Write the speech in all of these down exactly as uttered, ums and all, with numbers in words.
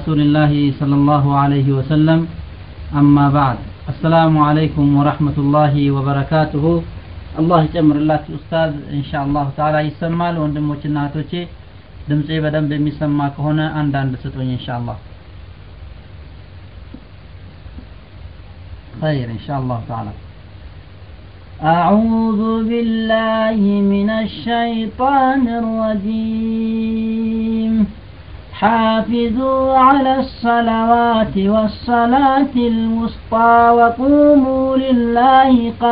رسول الله صلى الله عليه وسلم أما بعد السلام عليكم ورحمة الله وبركاته الله يجمر الله أستاذ إن شاء الله تعالى يسمى وندموشنا توشي دمسي بدم بمسمى كهنا عندان بستوني إن شاء الله خير إن شاء الله تعالى. أعوذ بالله من الشيطان الرجيم. حافظوا على الصلوات والصلاة الوسطى وقوموا لله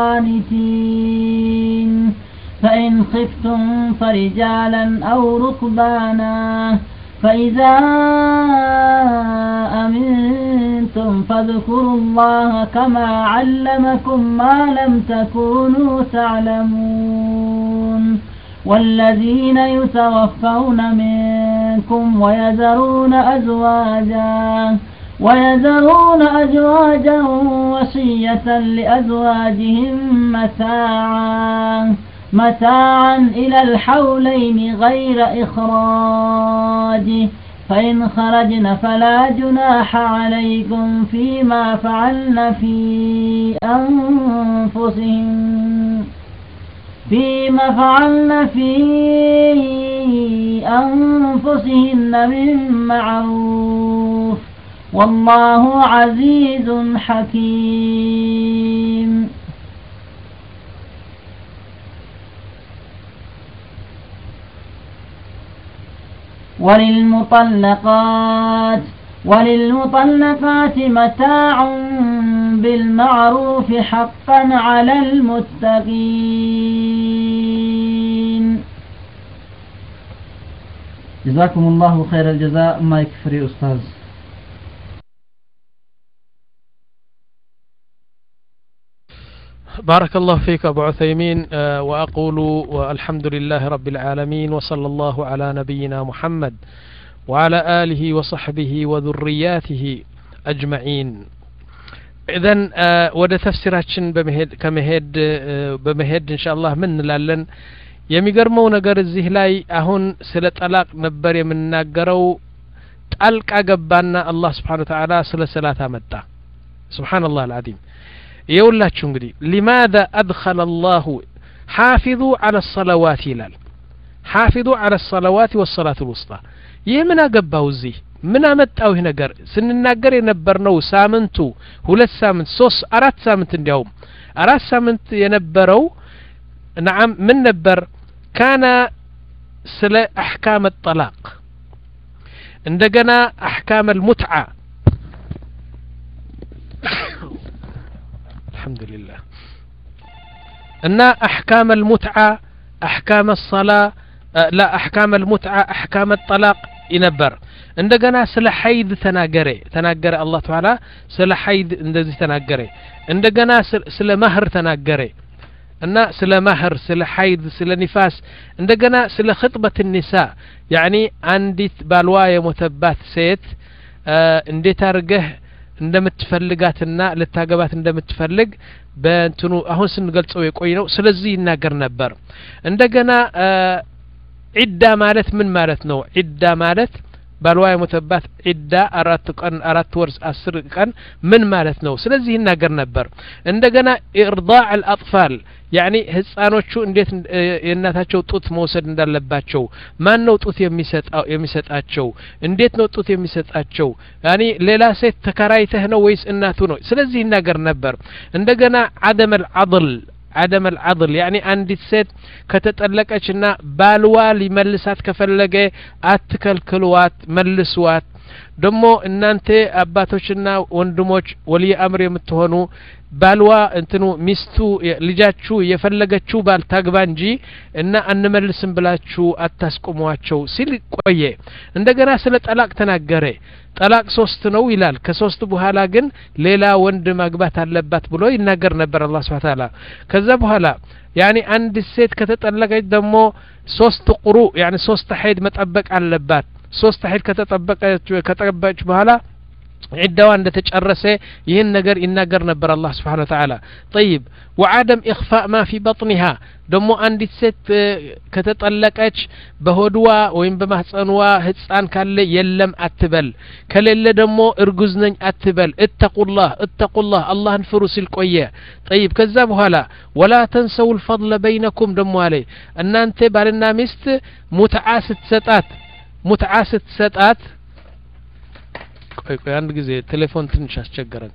قانتين فإن خفتم فرجالا أو ركبانا فإذا أمنتم فاذكروا الله كما علمكم ما لم تكونوا تعلمون والذين يتوفون منكم ويذرون أزواجا ويذرون أزواجا وصية لأزواجهم متاعا متاعا إلى الحولين غير إخراج فإن خرجن فلا جناح عليكم فيما فعلن في أنفسهم فيما فعلن في أنفسهن من معروف والله عزيز حكيم. وللمطلقات وللمطلقات متاع بالمعروف حقا على المتقين. جزاكم الله خير الجزاء. ما يكفري أستاذ. بارك الله فيك أبو عثيمين. وأقول والحمد لله رب العالمين وصلى الله على نبينا محمد وعلى آله وصحبه وذرياته أجمعين. إذن ወደ ተፍሲራችን በመሄድ ከመሄድ በመሄድ ኢንሻአላህ ምን እንላለን? የሚገርመው ነገር እዚህ ላይ አሁን ስለ ጠላቅ ነበር የምንናገረው። ጣልቃ ገባና አላህ Subhanahu Wa Ta'ala ስለ ሰላት አመጣ። ሱብሃንአላህ አልዓዚም። ይኸውላችሁ እንግዲህ لماذا أدخل الله حافظوا على الصلوات ይላል። حافظوا على الصلوات والصلاة الوسطى ይህ ምን አገባው? እዚህ ምን አመጣው? ይህ ነገር ስንናገር የነበርነው ሳምንቱ ሁለት ሳምንት ሶስት አራት ሳምንት እንዲያውም አራት ሳምንት የነበረው نعم ምን ነበር? كان ስለ احكام الطلاق እንደገና احكام المتعة الحمد لله ان احكام المتعة احكام الصلاة لا احكام المتعة احكام الطلاق ينبر እንደገና ስለ ሐይድ ተናገረ ተናገረ አላህ Ta'ala ስለ ሐይድ እንደዚህ ተናገረ እንደገና ስለ መህር ተናገረ እና ስለ መህር ስለ ሐይድ ስለ ንፋስ እንደገና ስለ خطبة النساء يعني አንዲት ባልዋ የሞተባት ሴት እንዴት አርገህ እንደምትፈልጋትና ለታገባት እንደምትፈልግ በእንትኑ አሁን ስንገልጸው የቆይ ነው። ስለዚህ ይናገር ነበር። እንደገና ዒዳ ማለት ምን ማለት ነው? ዒዳ ማለት ባልዋ የሞተባት ዒዳ አራት ቀን አራት ወር አስር ቀን ምን ማለት ነው? ስለዚህ ይናገር ነበር። እንደገና ኢርዳዕ الأطفال يعني ህፃኖቹ እንዴት የእናታቸው ጡት መውሰድ እንዳለባቸው ማን ነው ጡት የሚሰጣው የሚሰጣቸው እንዴት ነው ጡት የሚሰጣቸው يعني ሌላ ሴት ተከራይተህ ነው ወይስ እናቱ ነው? ስለዚህ ይናገር ነበር። እንደገና عدم العضل عدم العضل يعني አንዲት ሴት ከተጠለቀችና ባልዋ ሊመልሳት ከፈለገ አትከልክሏት መልሷት። ደሞ እናንተ አባቶችና ወንድሞች ወሊ አምር የምትሆኑ ባልዋ እንትኑ ሚስቱ ልጃችሁ የፈለገችው ባል ታግባ እንጂ እና አንመልስም ብላችሁ አታስቆሟቸው ሲል ቆየ። እንደገና ስለ ጠላቅ ተናገረ። ጠላቅ ሶስት ነው ይላል። ከሶስት በኋላ ግን ሌላ ወንድ ማግባት አለባት ብሎ ይናገር ነበር አላህ Subhanahu Wa Ta'ala። ከዛ በኋላ يعني አንድ ሴት ከተጠለቀች ደግሞ ሶስት ቁሩ يعني ሶስት ሐይድ መጠበቅ አለባት። ሶስት ሐይድ ከተጠበቀች ከተጠበቀች በኋላ عدوا እንደተጨረሰ ይህን ነገር ይናገር ነበር አላህ Subhanahu Wa Ta'ala طيب وعدم إخفاء ما في بطنها ደሞ አንዲት ሴት ከተጠለቀች በሆድዋ ወይም በማህፀንዋ ህፃን ካለ የለም አትበል ከሌለ ደሞ እርጉዝ ነኝ አትበል اتقوا اتقوا አላህን ፍሩ ሲል ቆየ طيب ከዛ በኋላ ولا تنسوا الفضل بينكم ደሞ አለ እናንተ ባልና ሚስት ሙትዓ ስትሰጣት ሙትዓ ስትሰጣት ቆይ ቆይ አንድ ጊዜ ቴሌፎን ትንሽ አስቸገረን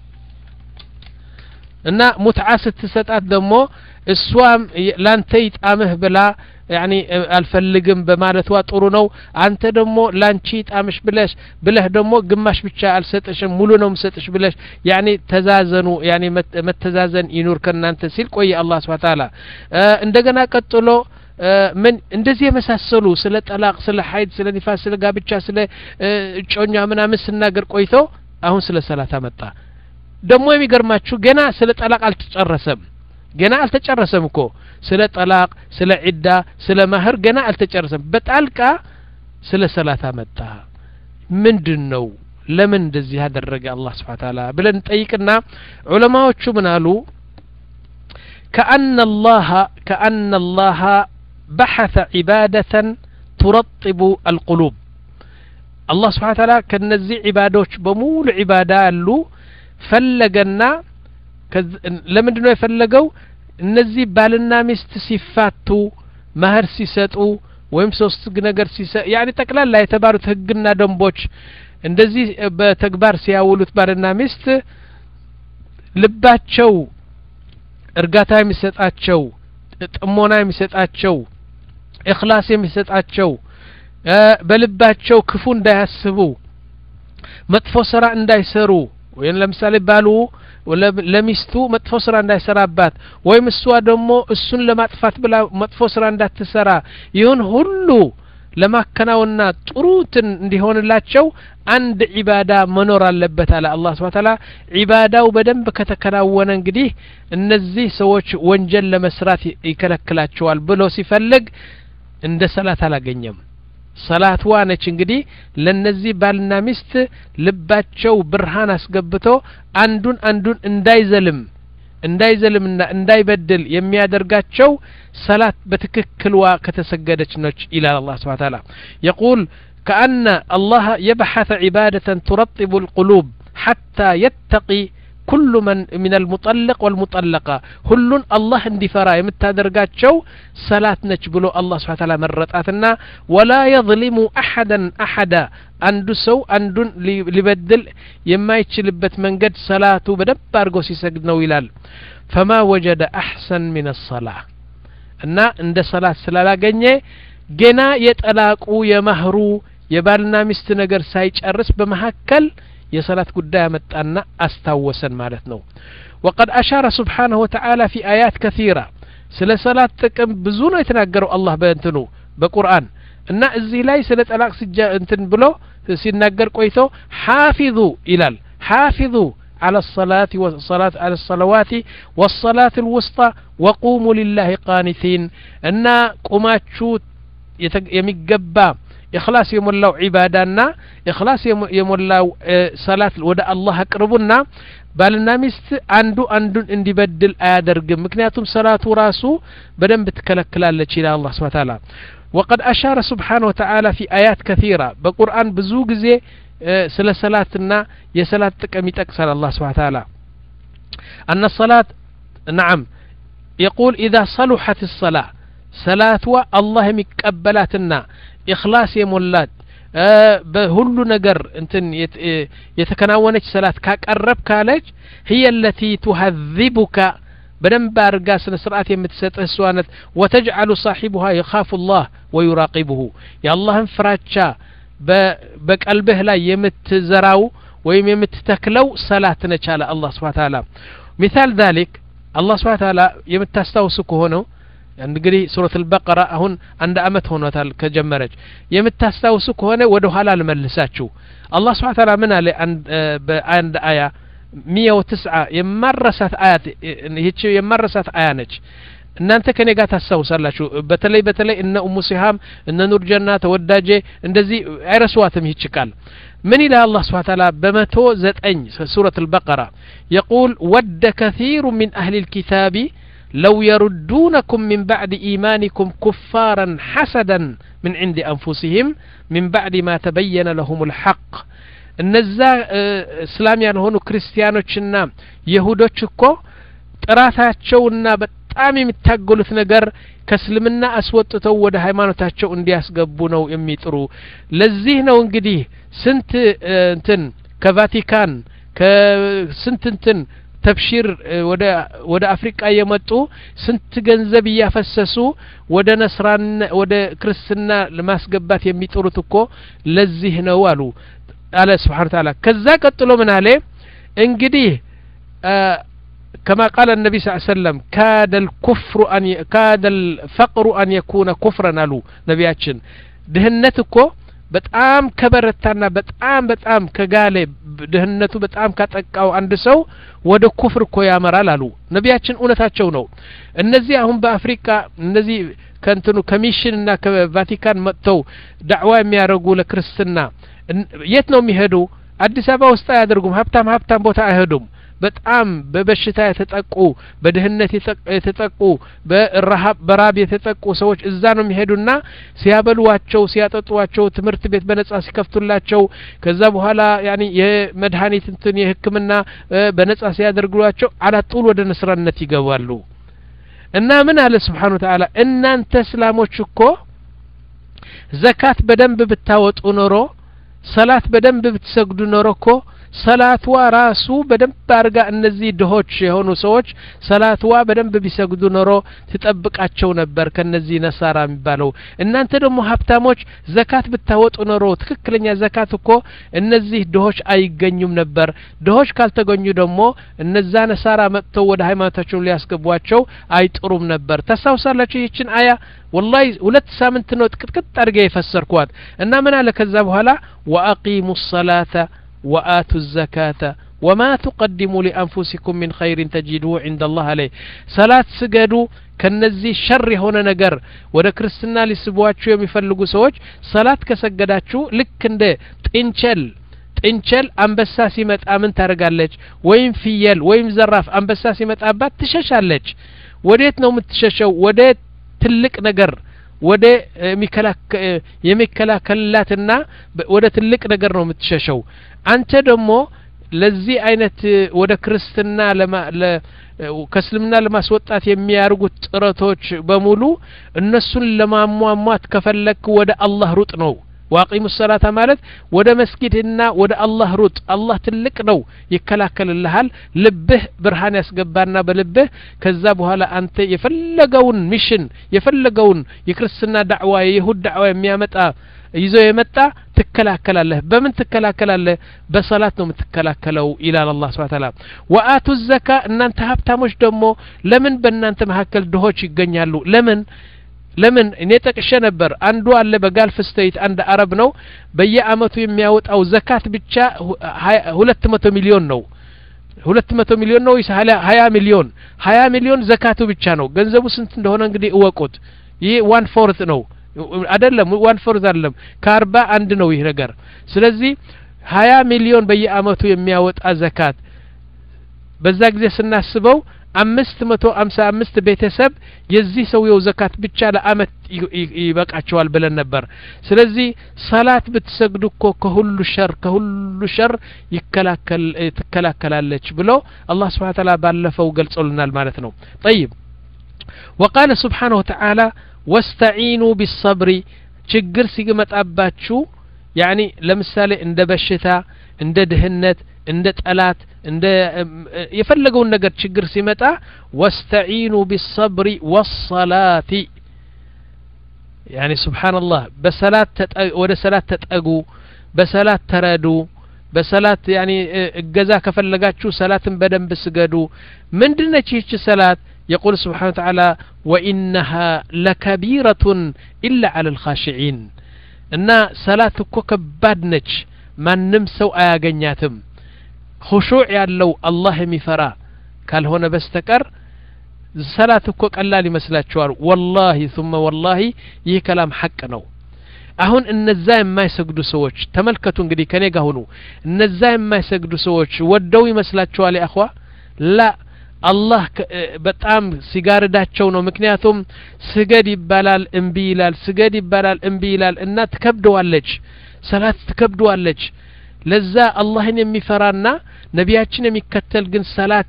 እና ሙትዓ ስትሰጣት ደሞ እሷም ላንተ ይጣምህ ብላ يعني አልፈልግም በማለትዋ ጥሩ ነው አንተ ደሞ ላንቺ ይጣምሽ ብለሽ ብለህ ደሞ ግማሽ ብቻ አልሰጥሽም ሙሉ ነው መስጥሽ ብለሽ يعني ተዛዘኑ يعني መተዛዘን ይኑር ከናንተ ሲል ቆይ አላህ Subhanahu Wa Ta'ala እንደገና ቀጥሎ من እንደዚህ የመሳሰሉ ስለ ጠላቅ ስለ ሐይድ ስለ ንፋስ ስለ ጋብቻ ስለ ጮኛ ምናምን ስናገር ቆይቶ አሁን ስለ ሰላት አመጣ ደሞ የሚገርማችሁ ገና ስለ ጠላቅ አልተጨረሰም ገና አልተጨረሰም እኮ ስለ ጠላቅ ስለ ዒዳ ስለ ማህር ገና አልተጨረሰም በጣልቃ ስለ ሰላት አመጣ ምንድነው ለምን እንደዚህ ያደረገ አላህ Subhanahu Wa Ta'ala ብለን ጠይቅና ዑለማዎቹ ምን አሉ كأن الله كأن الله بحث عبادة ترطب القلوب الله سبحانه وتعالى كنزي عبادوش بمول عبادة له فلقنا لمن دنو يفلقوا النزي بالنا مستسفاتو مهر سيساتو ويمسوس نجر سيسا يعني تكلال لا يتبارو تهجنا دنبوش እንደዚህ በተግባር ሲያውሉት ባልና ሚስት ልባቸው እርጋታ የሚሰጣቸው ጥሞና የሚሰጣቸው ኢኽላስ የሚሰጣቸው በልባቸው ክፉ እንዳያስቡ መጥፎ ስራ እንዳይሰሩ ወይም ለምሳሌ ባሉ ለሚስቱ መጥፎ ስራ እንዳይሰራባት ወይም እሷ ደግሞ እሱን ለማጥፋት ብላ መጥፎ ስራ እንዳትሰራ ይሁን ሁሉ ለማከናውና ጥሩትን እንዲሆንላቸው አንድ ዒባዳ መኖር አለበት አለ አላህ Subhanahu Wa Ta'ala ዒባዳው በደንብ ከተከናወነ እንግዲህ እነዚህ ሰዎች ወንጀል ለመስራት ይከለክላቸዋል ብሎ ሲፈልግ እንደ ሰላት አላገኘም ሰላት ዋነች እንግዲህ ለነዚህ ባልና ሚስት ልባቸው ብርሃን አስገብቶ አንዱን አንዱን እንዳይዘልም እንዳይዘልምና እንዳይበድል የሚያደርጋቸው ሰላት በትክክልዋ ከተሰገደች ነች ኢላ አላህ Subhanahu Wa Ta'ala يقول كأن الله يبحث عبادة ترطب القلوب حتى يتقي كل من من المطلق والمطلقة كل الله اندفرا يمتادرغاتشو صلاة نجبلو الله سبحانه وتعالى مرتاتنا ولا يظلم أحدا أحدا አንዱ ሰው አንዱን ሊበድል የማይችልበት መንገድ ሰላቱ በደብ አድርጎ ሲሰግድ ነው ይላል فما وجد احسن من الصلاه እና እንደ ሰላት ስላላገኘ ገና የጠላቁ የመህሩ የባልና ሚስት ነገር ሳይጨርስ በመሐከል የሰላት ጉዳይ አመጣና አስታወሰን ማለት ነው وقد اشار سبحانه وتعالى في ايات كثيره ስለ ሰላት ጥቅም ብዙ ነው የተናገረው አላህ በእንትኑ በቁርአን እና እዚህ ላይ ስለ ጠላቅ ሲጃ እንትን ብሎ ሲናገር ቆይቶ حافظوا ኢላል حافظوا على الصلاة والصلاة على الصلوات والصلاة الوسطى وقوموا لله قانتين ان قماتشو يميغبا إخلاص يمولاو عبادنا إخلاص يمولاو صلاة ودا الله اقربنا بالنا مست አንዱ አንዱን እንዲበድል አያደርግም ምክንያቱም ሰላቱ ራሱ በደንብ ተከለክላለች ኢላ አላህ Subhanahu Wa Ta'ala وقد أشار سبحانه وتعالى في آيات كثيرة بقرآن بزو غزي سل صلاتنا يصلات ጥቅም ይጠቅሳል الله سبحانه وتعالى أن الصلاة نعم يقول إذا صلحت الصلاة صلاة الله يقبلاتنا إخلاص يمولات በሁሉ ነገር እንትን የተከናወነች ሰላት ካቀረብ ካለች هي التي تهذبك بدنب ارغا سن سرعت የምትሰጥህ ሷነት وتجعل صاحبها يخاف الله ويراقبه يا الله ፍራቻ በቀልብህ ላይ የምትዘራው ወይም የምትተክለው ሰላት ነች አለ አላህ Subhanahu Wa Ta'ala مثال ذلك الله Subhanahu Wa Ta'ala የምታስተውሱ ከሆነ እንግዲህ ሱረቱ አልበቀራ አሁን አንድ አመት ሆኖታል ከጀመረች የምታስተውሱ ከሆነ ወደ ኋላ ልመልሳችሁ አላህ Subhanahu Wa Ta'ala ምን አለ በአንድ አያ مية وتسعة يمرست آيات هيك يمرست آيانج እናንተ ከኔ ጋር ታሳውሳላችሁ በተለይ በተለይ እነ ኡሙ ሲሃም እነ ኑር ጀና ተወዳጀ እንደዚህ አይረሷትም ይህች ቃል من إلى الله سبحانه وتعالى بمتو زتأن سورة البقرة يقول ود كثير من أهل الكتاب لو يردونكم من بعد إيمانكم كفارا حسدا من عند أنفسهم من بعد ما تبين لهم الحق النزا اسلاميان هونو كريستيانوچنا يهودوچكو ጥራታቸውና በጣም የሚታገሉት ነገር ከእስልምና አስወጥተው ወደ ሃይማኖታቸው እንዲያስገቡ ነው የሚጥሩ ለዚህ ነው እንግዲህ ስንት እንትን ከቫቲካን ከስንት እንትን ተብሺር ወደ ወደ አፍሪካ የመጡ ስንት ገንዘብ ያፈሰሱ ወደ ነስራን ወደ ክርስትና ለማስገባት የሚጥሩት እኮ ለዚህ ነው አሉ አለ Subhanahu Wa Ta'ala ከዛ ቀጥሎ ምን አለ እንግዲህ كما قال النبي صلى الله عليه وسلم كاد الكفر أن ي... كاد الفقر أن يكون كفرا له نبياتشن دهنتكو بتأم كبرتنا بتأم بتأم كجالب دهنته بتأم كتأكأو عند سو وده كفر كو يامر له نبياتشن أونا تاتشونو النزي هم بأفريقيا النزي كانتنو كميشننا كفاتيكان متو دعوة ميارجو لكريستنا يتنو ميهدو አዲስ አበባ ውስጥ ያደርጉም ሀብታም ሀብታም ቦታ አይሄዱም በጣም በበሽታ የተጠቁ በድህነት የተጠቁ በረሃብ በራብ የተጠቁ ሰዎች እዛ ነው የሚሄዱና ሲያበሉዋቸው ሲያጠጡዋቸው ትምህርት ቤት በነጻ ሲከፍቱላቸው ከዛ በኋላ ያኒ የመድኃኒት እንትን የህክምና በነጻ ሲያደርጉላቸው አላጡል ወደ ነስራነት ይገባሉ እና ምን አለ Subhanahu Wa Ta'ala እናንተ እስላሞች እኮ ዘካት በደንብ ብታወጡ ኖሮ ሰላት በደንብ ብትሰግዱ ኖሮ እኮ ሰላትዋ ራሱ በደንብ አርጋ እነዚህ ድሆች የሆኑ ሰዎች ሰላትዋ በደንብ ቢሰግዱ ኖሮ ተጠብቃቸው ነበር ከነዚህ ነሳራ የሚባለው እናንተ ደግሞ ሀብታሞች ዘካት ብታወጡ ኖሮ ትክክለኛ ዘካት እኮ እነዚህ ድሆች አይገኙም ነበር ድሆች ካልተገኙ ደግሞ እነዛ ነሳራ መጥተው ወደ ሃይማኖታቸው ሊያስገቧቸው አይጥሩም ነበር ተሳውሳላችሁ ይችን አያ والله ሁለት ሳምንት ነው ጥቅጥቅ አድርጌ የፈሰርኳት እና ምን አለ ከዛ በኋላ واقيموا الصلاه وآتوا الزكاة وما تقدموا لأنفسكم من خير تجدوه عند الله عليه صلاة سجدوا كنزي شر هنا نجر وده كريستنا لسبواتشو يمفلقوا سوج صلاة كسجداتشو لك انده تنشل تنشل أنبسا سيمت آمن ترقالج وين فيل وين زراف أنبسا سيمت آبات تششالج وديت نوم تششو وديت تلك نجر ወደ ሚከላከ የሚከላከላትና ወደ ትልቅ ነገር ነው የምትሸሸው አንተ ደግሞ ለዚህ አይነት ወደ ክርስትና ለማ ከእስልምና ለማስወጣት የሚያርጉት ጥረቶች በሙሉ እነሱን ለማሟሟት ከፈለክ ወደ አላህ ሩጥ ነው واقيموا الصلاه ማለት ወደ መስጊድና ወደ አላህ ሩጥ አላህ ትልቅ ነው ይከላከልልሃል ልብህ ብርሃን ያስገባና በልብህ ከዛ በኋላ አንተ የፈለገውን ሚሽን የፈለገውን የክርስትና ዳዕዋ የይሁድ ዳዕዋ የሚያመጣ ይዞ የመጣ ትከላከላለህ በምን ትከላከላለህ በሰላት ነው የምትከላከለው ኢላላ አላህ Subhanahu Wa Ta'ala وآتوا الزكاة እናንተ ሀብታሞች ደግሞ ለምን በእናንተ መካከል ድሆች ይገኛሉ ለምን ለምን እኔ ተቀሸ ነበር አንዱ አለ በጋልፍ ስቴት አንድ አረብ ነው በየአመቱ የሚያወጣው ዘካት ብቻ ሁለት መቶ ሚሊዮን ነው ሁለት መቶ ሚሊዮን ነው ይሳለ ሀያ ሚሊዮን ሀያ ሚሊዮን ዘካቱ ብቻ ነው ገንዘቡ ስንት እንደሆነ እንግዲህ እወቁት ይሄ one fourth ነው አይደለም one fourth አይደለም ከአርባ አንድ ነው ይሄ ነገር ስለዚህ ሀያ ሚሊዮን በየአመቱ የሚያወጣ ዘካት በዛ ጊዜ ስናስበው አምስት መቶ ሃምሳ አምስት ቤተሰብ የዚህ ሰውየው ዘካት ብቻ ለአመት ይበቃቸዋል ብለን ነበር ስለዚህ ሰላት ብትሰግዱ እኮ ከሁሉ ሸር ከሁሉ ሸር ይከላከል ትከላከላለች ብሎ አላህ Subhanahu Wa Ta'ala ባለፈው ገልጾልናል ማለት ነው طيب وقال سبحانه وتعالى واستعينوا بالصبر ችግር ሲመጣባችሁ يعني ለምሳሌ እንደ በሽታ እንደ ድህነት እንደ ጠላት እንደ የፈለገው ነገር ችግር ሲመጣ واستعينوا بالصبر والصلاه يعني سبحان الله بصلاه ወደ ሰላት ተጠጉ በሰላት ተረዱ በሰላት يعني እገዛ ከፈለጋችሁ ሰላትን በደንብ ስገዱ ምንድነች ይህች ሰላት يقول سبحانه وتعالى وانها لكبيره الا على الخاشعين እና ሰላት እኮ ከባድ ነች ማንም ሰው አያገኛትም خشوع ያለው አላህ የሚፈራ ካልሆነ በስተቀር ሰላት እኮ ቀላል ይመስላችኋል والله ثم والله ይህ كلام ሐቅ ነው አሁን እነዛ የማይሰግዱ ሰዎች ተመልከቱ እንግዲህ ከኔ ጋር ሆኑ እነዛ የማይሰግዱ ሰዎች ወደው ይመስላችኋል ያخዋ ላ አላህ በጣም ሲጋርዳቸው ነው ምክንያቱም ስገድ ይባላል እንቢ ይላል ስገድ ይባላል እንቢ ይላል እና ተከብደዋለች ሰላት ተከብደዋለች ለዛ አላህን የሚፈራና ነቢያችን የሚከተል ግን ሰላት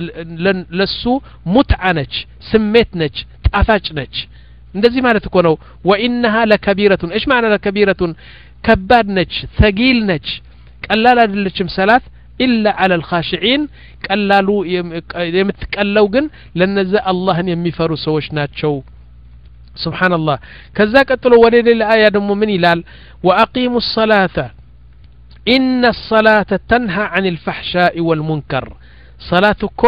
ለሱ ሙትዓ ነች ስሜት ነች ጣፋጭ ነች እንደዚህ ማለት እኮ ነው وانها لكبيره ايش معنى لكبيره ከባድ ነች ثقيل ነች ቀላል አይደለችም ሰላት إلا على الخاشعين ቀላሉ የምትቀለው ግን ለነዛ አላህን የሚፈሩ ሰዎች ናቸው سبحان الله ከዛ ቀጥሎ ወደ ሌላ አያ ደግሞ ምን ይላል واقيموا الصلاه إن الصلاة تنهى عن الفحشاء والمنكر صلاتك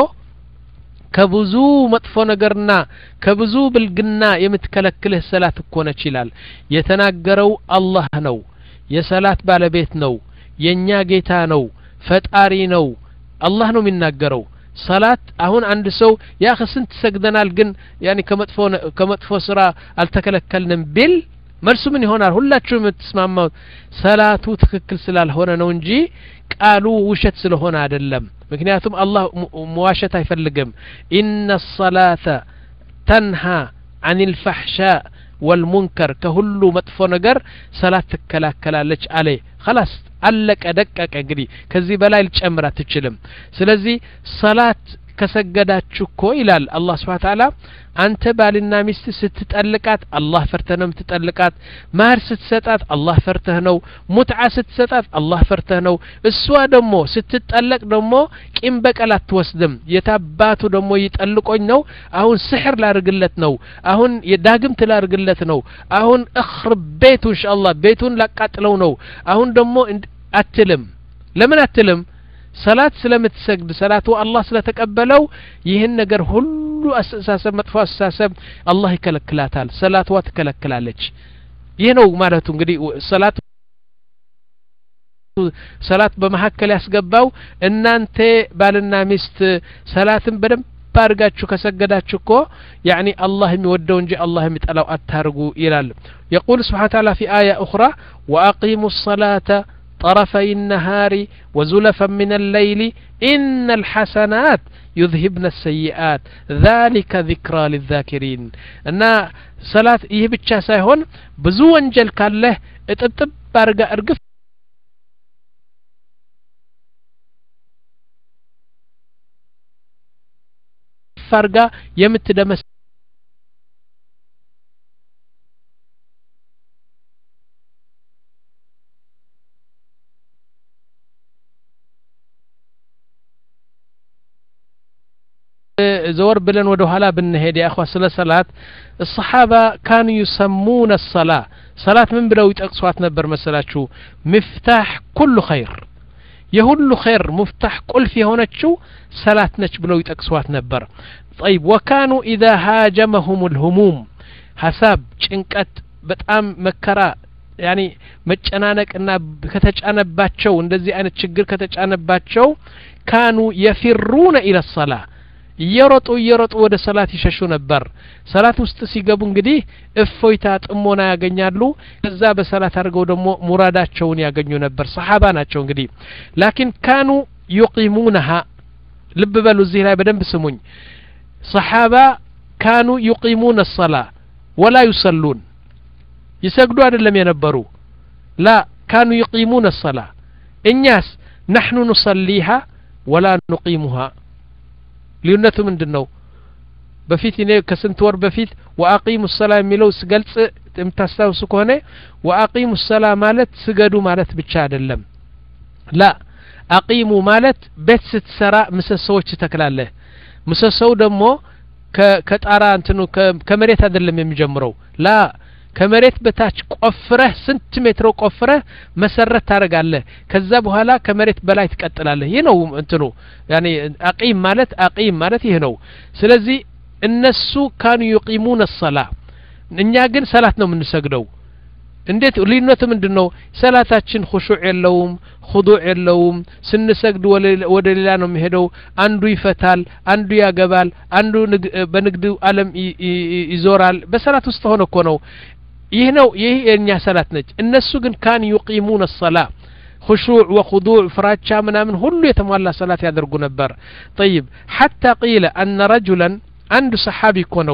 كبزو مطفو نغرنا كبزو بالغنا يمتكلكله الصلاة كونه ይላል የተናገረው አላህ ነው የሰላት ባለቤት ነው የኛ ጌታ ነው ፈጣሪ ነው አላህ ነው የሚናገረው ሰላት አሁን አንድ ሰው ያ خስንት ሰግደናል ግን ያኒ ከመጥፎ ከመጥፎ ስራ አልተከለከልንም ቢል መልሱ ምን ይሆናል ሁላችሁም ተስማማው ሰላቱ ትክክል ስላልሆነ ነው እንጂ ቃሉ ውሸት ስለሆነ አይደለም ምክንያቱም አላህ መዋሸት አይፈልግም ኢነ الصلاه تنهى عن الفحشاء والمنكر كهلو መጥፎ ነገር ሰላት ትከላከላለች አለ خلاص አለቀ ደቀቀ እንግዲህ ከዚህ በላይ ልጨምር አትችልም ስለዚህ ሰላት ከሰገዳችሁ እኮ ይላል አላህ Subhanahu Wa Ta'ala አንተ ባልና ሚስት ስትጠልቃት አላህ ፈርተህ ነው የምትጠልቃት ማህር ስትሰጣት አላህ ፈርተህ ነው ሙትዓ ስትሰጣት አላህ ፈርተህ ነው እሷ ደግሞ ስትጠለቅ ደግሞ ቂም በቀል አትወስድም የታባቱ ደግሞ ይጠልቆኝ ነው አሁን ስሕር ላርግለት ነው አሁን የዳግም ትላርግለት ነው አሁን እخرب ቤቱ ኢንሻአላህ ቤቱን ላቃጥለው ነው አሁን ደግሞ አትልም ለምን አትልም ሰላት ስለምትሰግድ ሰላቱ አላህ ስለተቀበለው ይህን ነገር ሁሉ አስተሳሰብ መጥፎ አስተሳሰብ አላህ ይከለክላታል ሰላቷ ትከለክላለች ይሄ ነው ማለቱ እንግዲህ ሰላት ሰላት በመሐከል ያስገባው እናንተ ባልና ሚስት ሰላትን በደም ባርጋችሁ ከሰገዳችሁ እኮ ያኒ አላህ የሚወደው እንጂ አላህ የሚጠላው አታርጉ ይላል يقول سبحانه وتعالى في آية أخرى وأقيموا الصلاة طرفي النهار وزلفا من الليل إن الحسنات يذهبن السيئات ذلك ذكرى للذاكرين أن صلاة يهبتشا سايهون بزو وانجل كالله اتبتب بارغا ارقف فارغا يمتدمس زور بلن ودوهلا بالنهيد يا أخوة صلاة صلاة الصحابة كانوا يسمون الصلاة صلاة من بلو يتقصوات نبر مسألة شو مفتاح كل خير يهول خير مفتاح كل في هنا شو صلاة نش بلو يتقصوات نبر طيب وكانوا إذا هاجمهم الهموم حساب شنكت بتأم مكرا يعني متجانك إن كتجانا باتشو ندزي أنا تشجر كتجانا باتشو كانوا يفرون إلى الصلاة يرط ويرط ወደ ሰላት ይሸሹ ነበር ሰላት ውስጥ ሲገቡ እንግዲህ እፎይታ ጥሞና ያገኛሉ ከዛ በሰላት አድርገው ደግሞ ሙራዳቸውን ያገኙ ነበር ሰሃባ ናቸው እንግዲህ لكن كانوا يقيمونها ልብ በሉ እዚህ ላይ በደንብ ስሙኝ ሰሃባ كانوا يقيمون الصلاة ولا يصلون ይሰግዱ አይደለም የነበሩ لا كانوا يقيمون الصلاة እኛስ نحن نصليها ولا نقيمها ልዩነቱ ምንድነው በፊት እኔ ከስንት ወር በፊት ወአቂሙ الصلاة የሚለው ስገልጽ ተምታስታውሱ ከሆነ ወአቂሙ الصلاة ማለት ስገዱ ማለት ብቻ አይደለም ላ አቂሙ ማለት ቤት ስትሰራ ምሰሶዎች ተከላለህ ምሰሶው ደግሞ ከጣራ እንትኑ ከመሬት አይደለም የሚጀምረው ላ ከመሬት በታች ቆፍረህ ስንት ሜትር ቆፍረህ መሰረት ታረጋለህ ከዛ በኋላ ከመሬት በላይ ትቀጥላለህ ይሄ ነው እንትኑ ያኒ አቂም ማለት አቂም ማለት ይሄ ነው ስለዚህ እነሱ ካኑ يقيمون الصلاة እኛ ግን ሰላት ነው የምንሰግደው እንዴት ልዩነቱ ምንድነው ሰላታችን ኹሹዕ የለውም ኹዱዕ የለውም ስንሰግድ ወደ ሌላ ነው የሚሄደው አንዱ ይፈታል አንዱ ያገባል አንዱ በንግዱ ዓለም ይዞራል በሰላት ውስጥ ሆኖ እኮ ነው ይህ ነው ይህ የኛ ሰላት ነች እነሱ ግን ካን يقيمون الصلاه خشوع وخضوع ፍራቻ ምናምን ሁሉ የተሟላ ሰላት ያደርጉ ነበር طيب حتى قيل ان رجلا አንዱ ሰሃቢ እኮ ነው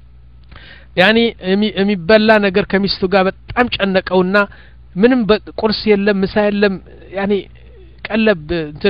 يعني የሚበላ ነገር ከሚስቱ ጋር በጣም ጨነቀውና ምንም ቁርስ የለም ምሳ የለም يعني ቀለብ እንትን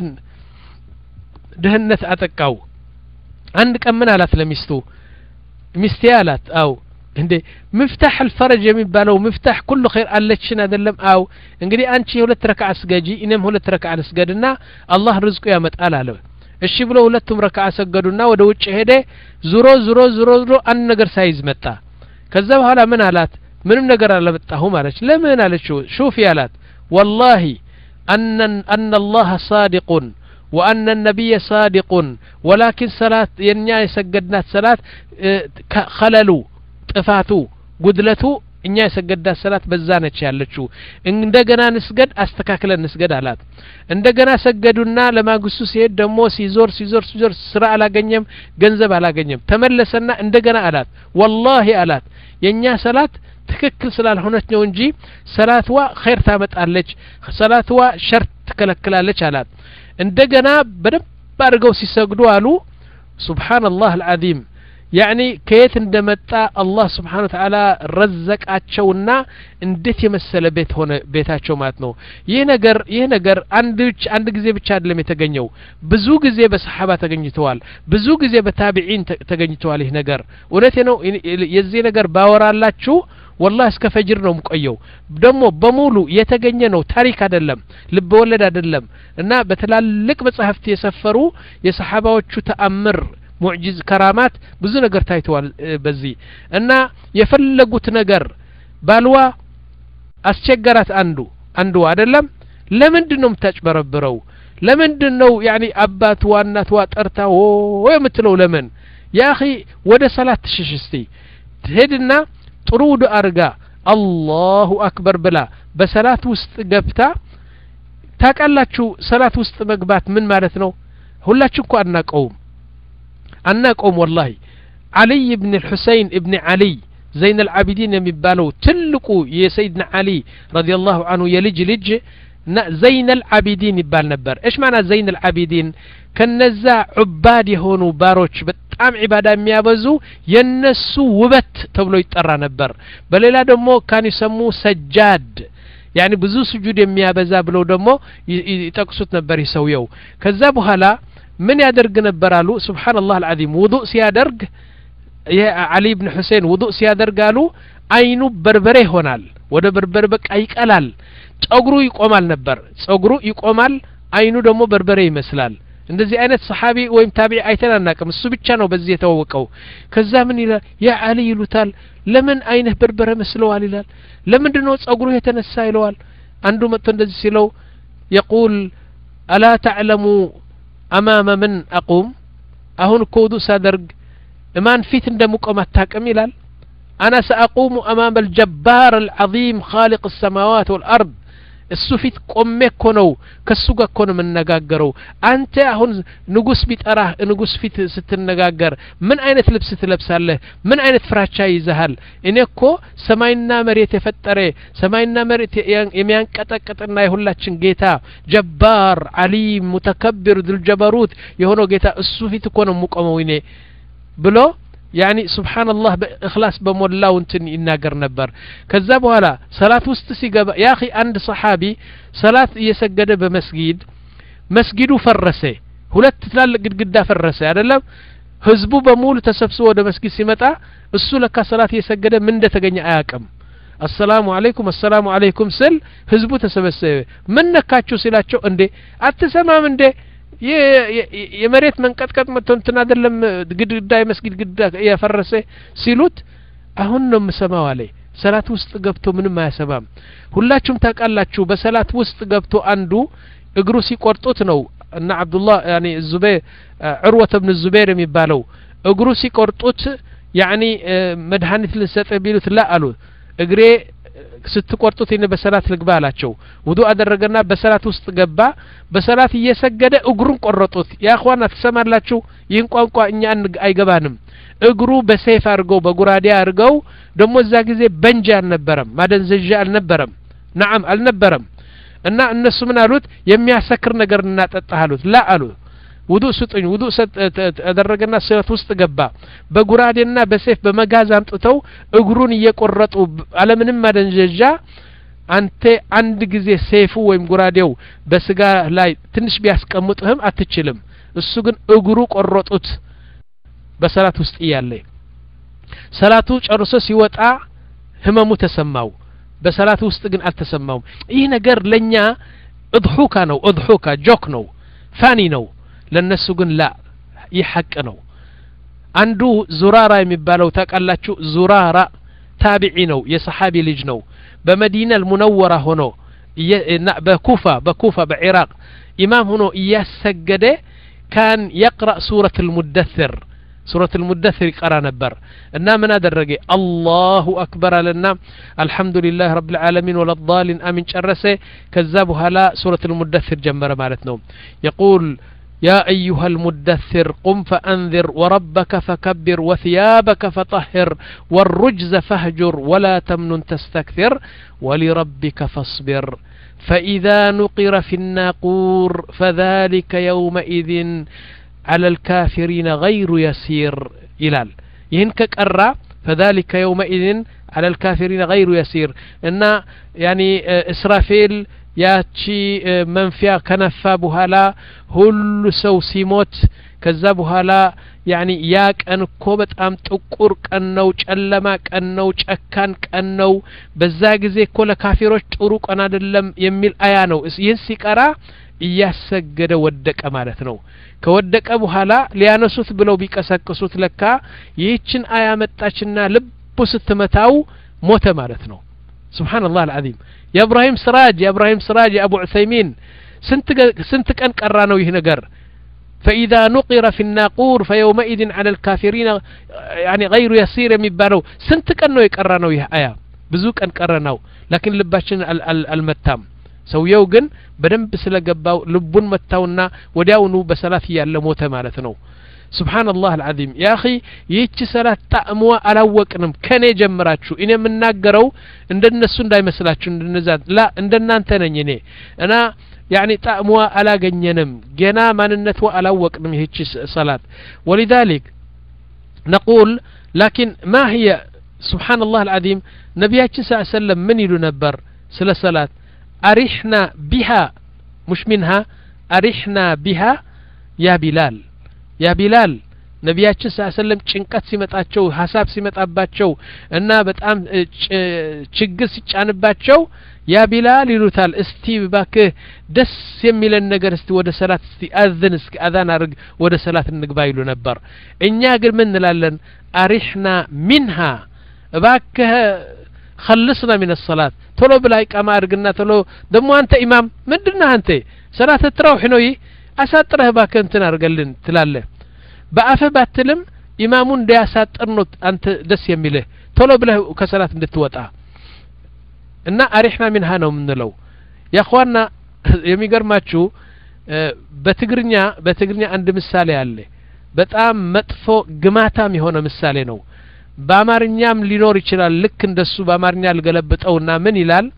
ድህነት አጠቃው አንድ ቀን ምን አላት ለሚስቱ ሚስቴ አላት አው እንዴ مفتاح الفرج የሚባለው مفتاح كل خير አለችን አይደለም አው እንግዲህ አንቺ ሁለት ረካዓ ስገጂ እኔም ሁለት ረካዓ ልስገድና አላህ ርዝቁ ያመጣል አለ እሺ ብሎ ሁለቱም ረካዓ ሰገዱና ወደ ውጭ ሄደ ዙሮ ዙሮ ዙሮ ዙሮ አንድ ነገር ሳይዝ መጣ ከዛ በኋላ ምን አላት ምንም ነገር አላመጣሁም አለች ለምን አለችው ሹፊ አላት والله ان ان الله صادق وان النبي صادق ولكن صلاه የኛ የሰገድናት ሰላት خلل ጥፋቱ ጉድለቱ እኛ የሰገድናት ሰላት በዛ ነች ያለችው እንደገና ንስገድ አስተካክለን ንስገድ አላት እንደገና ሰገዱና ለማግስቱ ሲሄድ ደሞ ሲዞር ሲዞር ሲዞር ስራ አላገኘም ገንዘብ አላገኘም ተመለሰና እንደገና አላት والله አላት የኛ ሰላት ትክክል ስላልሆነች ነው እንጂ ሰላትዋ ኸይር ታመጣለች ሰላትዋ ሸርጥ ትከለክላለች አላት እንደገና በደንብ አድርገው ሲሰግዱ አሉ ሱብሃንአላህ العظيم يعني كيت እንደመጣ الله سبحانه وتعالى ረዘቃቸውና እንዴት የመሰለ ቤት ሆነ ቤታቸው ማለት ነው ይሄ ነገር ይሄ ነገር አንድ አንድ ጊዜ ብቻ አይደለም የተገኘው ብዙ ጊዜ በሰሃባ ተገኝተዋል ብዙ ጊዜ በታቢዒን ተገኝተዋል ይሄ ነገር እውነቴ ነው የዚህ ነገር ባወራላችሁ والله እስከ ፈጅር ነው የምቆየው ደሞ በሙሉ የተገኘ ነው ታሪክ አይደለም ልብ ወለድ አይደለም እና በተላልቅ መጽሐፍት የሰፈሩ የሰሃባዎቹ ተአምር ሙዕጂዝ ከራማት ብዙ ነገር ታይቷል በዚህ እና የፈለጉት ነገር ባልዋ አስቸገራት አንዱ አንዱ አይደለም ለምንድነው የምታጭበረብረው ለምንድነው يعني አባቱ እናቱ ጠርታው ወይ የምትለው ለምን يا اخي ወደ ሰላት ትሽሽስቲ ትሄድና ጥሩ ዱዓ አርጋ አላሁ አክበር ብላ በሰላት ውስጥ ገብታ ታቃላችሁ ሰላት ውስጥ መግባት ምን ማለት ነው ሁላችሁ እኮ አናቀውም አናቀውም والله علي بن الحسين ابن علي زين العابدين የሚባለው ትልቁ የሰይድና علي رضي الله عنه የልጅ ልጅ زين العابدين ይባል ነበር ايش معنى زين العابدين ከነዛ ዑባድ የሆኑ ባሮች በጣም ዒባዳ የሚያበዙ የነሱ ውበት ተብሎ ይጠራ ነበር በሌላ ደግሞ ካን ይሰሙ ሰጃድ يعني ብዙ ስጁድ የሚያበዛ ብለው ደግሞ ይጠቅሱት ነበር ይሰውየው ከዛ በኋላ من ያደርግ ነበር አሉ ሱብሃንአላህ العظيم ውዱእ ሲያደርግ የዓሊ ኢብኑ ሁሴን ውዱእ ሲያደርግ አሉ አይኑ በርበሬ ይሆናል ወደ በርበሬ በቃ ይቀላል ጸጉሩ ይቆማል ነበር ጸጉሩ ይቆማል አይኑ ደግሞ በርበሬ ይመስላል እንደዚህ አይነት ሰሃቢ ወይም ታቢዒ አይተናናቀም እሱ ብቻ ነው በዚህ የተወቀው ከዛ ምን ይላል ያ ዓሊ ይሉታል ለምን አይነህ በርበሬ መስለዋል ይላል ለምንድነው ጸጉሩ የተነሳ ይለዋል አንዱ መጥቶ እንደዚህ ሲለው يقول الا تعلموا امام من اقوم አሁን ኮዱ ሳደርግ ማን ፊት እንደምቆም አታውቅም ይላል انا ساقوم امام الجبار العظيم خالق السماوات والارض እሱ ፊት ቆሜ እኮ ነው ከሱ ጋር እኮ ነው መነጋገረው አንተ አሁን ንጉስ ቢጠራህ ንጉስ ፊት ስትነጋገር ምን አይነት ልብስ ትለብሳለህ ምን አይነት ፍራቻ ይዘሃል እኔ እኮ ሰማይና መሬት የፈጠረ ሰማይና መሬት የሚያንቀጠቅጥና የሁላችን ጌታ ጀባር ዓሊም ሙተከብር ذو الجبروت የሆነው ጌታ እሱ ፊት እኮ ነው የምቆመው እኔ ብሎ يعني سبحان الله بإخلاص بمولاو انتن يناقر نبر كذا بولا صلاة وستسيقب يا أخي عند صحابي صلاة يسجد بمسجد مسجده فرسه هلا تتلال قد قد فرسه عدلم هزبو بمول تسبسو ده مسجد سمتا السولة كصلاة يسجد من ده تغني آكم السلام عليكم السلام عليكم سل هزبو تسبسه من نكاتشو سلاتشو اندي اتسمع من ده የመሬት መንቀጥቀጥ መተንተና አይደለም ግድግዳ መስጊድ ግድግዳ ያፈረሰ ሲሉት አሁን ነው መስማው አለ ሰላት ውስጥ ገብቶ ምንም አያሰማም ሁላችሁም ታውቃላችሁ በሰላት ውስጥ ገብቶ አንዱ እግሩ ሲቆርጡት ነው እና አብዱላህ يعني الزبير عروة بن الزبير የሚባለው እግሩ ሲቆርጡት يعني መድኃኒት ልሰጥ ቢሉት ላ አሉ እግሬ ስትቆርጡት እኔ በሰላት ልግባ አላቸው ውዱ አደረገና በሰላት ውስጥ ገባ በሰላት እየሰገደ እግሩን ቆረጡት ያ اخوانا ተሰማላችሁ ይህን ቋንቋ እኛ አይገባንም እግሩ በሰይፍ አርገው በጉራዴ አርገው ደሞ እዛ ጊዜ በንጃ አልነበረም ማደንዘዣ አልነበረም نعم አልነበረም እና እነሱ ምን አሉት የሚያሰክር ነገር እናጠጣሉት ላ አሉ ውዱ ስጡኝ ውዱ አደረገና ሰላት ውስጥ ገባ በጉራዴና በሰይፍ በመጋዝ አምጥተው እግሩን እየቆረጡ አለምንም ማደንዘዣ አንተ አንድ ጊዜ ሰይፉ ወይም ጉራዴው በስጋ ላይ ትንሽ ቢያስቀምጥህም አትችልም እሱ ግን እግሩ ቆረጡት በሰላት ውስጥ ያለ ሰላቱ ጨርሶ ሲወጣ ህመሙ ተሰማው በሰላት ውስጥ ግን አልተሰማውም ይህ ነገር ለኛ እድሁካ ነው እድሁካ ጆክ ነው ፋኒ ነው ለነሱ ግን ላ ይሐቅ ነው አንዱ ዙራራ የሚባለው ታቃላችሁ ዙራራ ታቢዒ ነው የሰሃቢ ልጅ ነው በመዲና المنوره ሆኖ በኩፋ በኩፋ በኢራቅ ኢማም ሆኖ እያሰገደ كان يقرأ سورة المدثر سورة المدثر يقرأ نبر إنما من أدرجه الله أكبر لنا الحمد لله رب العالمين ولا الضالين آمين شرسه كذبها لا سورة المدثر جمر مالتنا يقول يا أيها المدثر قم فأنذر وربك فكبر وثيابك فطهر والرجز فاهجر ولا تمنن تستكثر ولربك فاصبر فإذا نقر في الناقور فذلك يومئذ على الكافرين غير يسير إلال يهنك قرأ فذلك يومئذ على الكافرين غير يسير إن يعني إسرافيل ياتشي منفيا كنفا بهالا هل سو سيموت كذبها لا يعني ياك أن كوبت أم تقر كأنو جلما كأنو جكان كأنو بزاق زي كل كافروش تروك أنا دلم يميل أيانو ينسيك أرى يسجد ودك أمانتنو كودك أبو هلا ليانسوث بلو بيك أسكسوث لكا ييتشن آيامت تاشنا لبست متاو موت أمانتنو سبحان الله العظيم يا إبراهيم سراج يا إبراهيم سراج يا أبو عثيمين سنتك سنتك أن قرانو يهنقر فإذا نقر في الناقور فيومئذ على الكافرين يعني غير يسير مبارو سنتك أنه يقرانو يه آية بزوك أن قرانو لكن لباشن المتام سويو جن بدن بسلا جباو لبون متاونا وداونو بسلافيا لموت مالتنو سبحان الله العظيم يا أخي يتش سلات تأموا على وقنم كان يجمراتشو إني من ناقرو عندنا السن داي مسلاتشو عندنا لا عندنا أنتنيني أنا يعني تأموا على جنينم جنا ما ننتوا على وقنم يتش صلاة ولذلك نقول لكن ما هي سبحان الله العظيم نبياتش صلى الله عليه وسلم من يلو نبر سلا صلاة أرحنا بها مش منها أرحنا بها يا بلال يا بلال نبياتش صلى الله عليه وسلم ጭንቀት ሲመጣቸው ሐሳብ ሲመጣባቸው እና በጣም ችግር ሲጫንባቸው ያ ቢላል ይሉታል እስቲ ባክህ ደስ የሚለን ነገር እስቲ ወደ ሰላት እስቲ አዝን እስኪ አዛን አርግ ወደ ሰላት እንግባ ይሉ ነበር እኛ ግን ምን እንላለን አሪህና منها ባክህ خلصنا من الصلاة ቶሎ ብላይ ቀማ አርግና ቶሎ ደሞ አንተ ኢማም ምንድነው አንተ ሰላት ተራውህ ነው አሳጥረህ ባክህ እንትን አርገልን ትላለህ በአፈ ባትልም ኢማሙን እንዲያሳጥር ነው አንተ ደስ የሚልህ ቶሎ ብለህ ከሰላት እንድትወጣ እና አሪህና منها ነው ምንለው ያ اخوانا የሚገርማችሁ በትግርኛ በትግርኛ አንድ ምሳሌ አለ በጣም መጥፎ ግማታም የሆነ ምሳሌ ነው በአማርኛም ሊኖር ይችላል ልክ እንደሱ በአማርኛ ልገለብጠውና ምን ይላል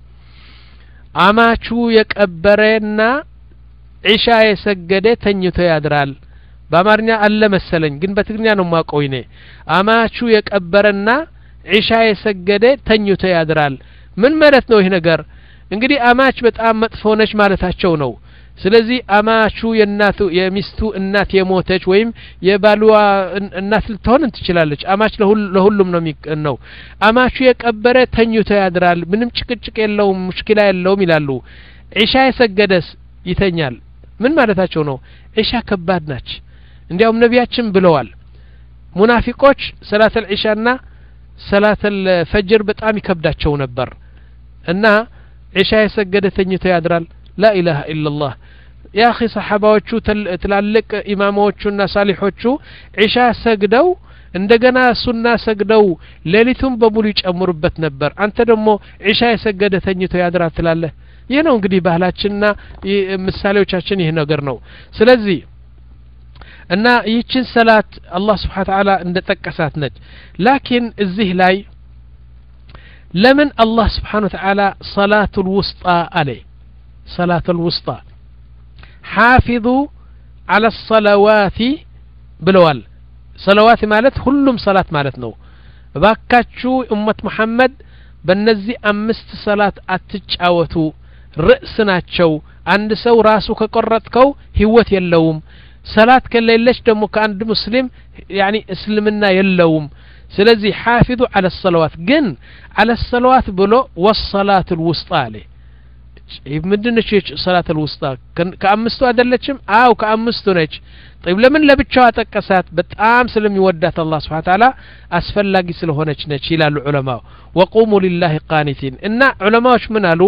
አማቹ የቀበረና ዒሻ የሰገደ ተኝቶ ያድራል በአማርኛ አለ መሰለኝ ግን በትግርኛ ነው ማቀው ይኔ አማቹ የቀበረና ዒሻ የሰገደ ተኝቶ ያድራል ምን ማለት ነው ይሄ ነገር እንግዲህ አማች በጣም መጥፎ ነች ማለታቸው ነው ስለዚህ አማቹ የናቱ የሚስቱ እናት የሞተች ወይም የባሉዋ እናት ልትሆን ትችላለች አማች ለሁሉም ነው ነው አማቹ የቀበረ ተኝቶ ያድራል ምንም ጭቅጭቅ የለውም ሙሽኪላ የለውም ይላሉ ዒሻ የሰገደስ ይተኛል ምን ማለታቸው ነው ዒሻ ከባድ ናች እንዲያውም ነቢያችን ብለዋል ሙናፊቆች ሰላተል ዒሻና ሰላተል ፈጅር በጣም ይከብዳቸው ነበር እና ዒሻ የሰገደ ተኝቶ ያድራል لا إله إلا الله يا أخي صحابዎቹ ትላልቅ ኢማሞቹና ሳሊሖቹ ዒሻ ሰግደው እንደገና ሱና ሰግደው ሌሊቱን በሙሉ ይጨምሩበት ነበር አንተ ደግሞ ዒሻ የሰገደ ተኝቶ ያድራል ትላለህ ይሄ ነው እንግዲህ ባህላችንና ምሳሌዎቻችን ይሄ ነገር ነው ስለዚህ እና ይህችን ሰላት አላህ Subhanahu Wa Ta'ala እንደጠቀሳት ነች ላኪን እዚህ ላይ ለምን አላህ Subhanahu Wa Ta'ala ሰላቱል ውስጣ አለ ሰላቱል ውስጣ حافظوا على الصلوات ብለዋል ሰለዋት ማለት ሁሉም ሰላት ማለት ነው ባካችሁ ኡመት መሐመድ በእነዚህ አምስት ሰላት አትጫወቱ ርዕስ ናቸው አንድ ሰው ራሱ ከቆረጥከው ህይወት የለውም ሰላት ከሌለሽ ደግሞ ከአንድ ሙስሊም ያኒ እስልምና የለውም ስለዚህ حافظوا على الصلوات ግን على الصلوات ብሎ والصلاه الوسطى አለ ምንድነች ሰላት الوسطى ከአምስቱ አይደለችም አው ከአምስቱ ነች طيب ለምን ለብቻዋ ተቀሳት በጣም ስለሚወዳት አላህ Subhanahu Wa Ta'ala አስፈላጊ ስለሆነች ነች ይላሉ ዑለማው وقوموا لله قانتين እና ዑለማዎች ምን አሉ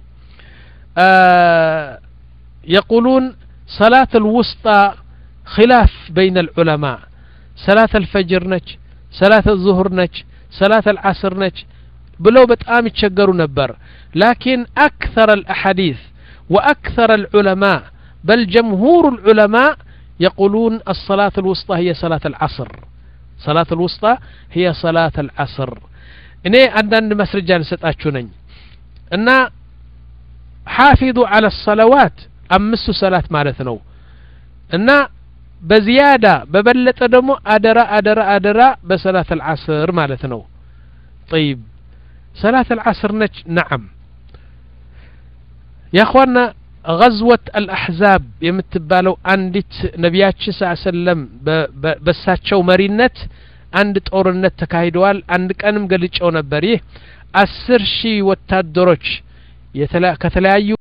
يقولون صلاة الوسطى خلاف بين العلماء صلاة الفجر نج صلاة الظهر نج صلاة العصر نج بلو بتقام يتشجروا نبر لكن أكثر الأحاديث وأكثر العلماء بل جمهور العلماء يقولون الصلاة الوسطى هي صلاة العصر صلاة الوسطى هي صلاة العصر إني عندنا مسرجان ستأشونين إن حافظوا على الصلوات أمسوا صلاة مالتنا إن بزيادة ببلت دمو أدرى أدرى أدرى بصلاة العصر مالتنا طيب صلاة العصر نج نعم يا أخوانا غزوة الأحزاب يمتبالو عندت نبيات صلى الله عليه وسلم بساتشو مرينت عندت أورنت تكايدوال عندك أنم قلتش أو نبريه أسر شي وتادروش يتلا كتلايو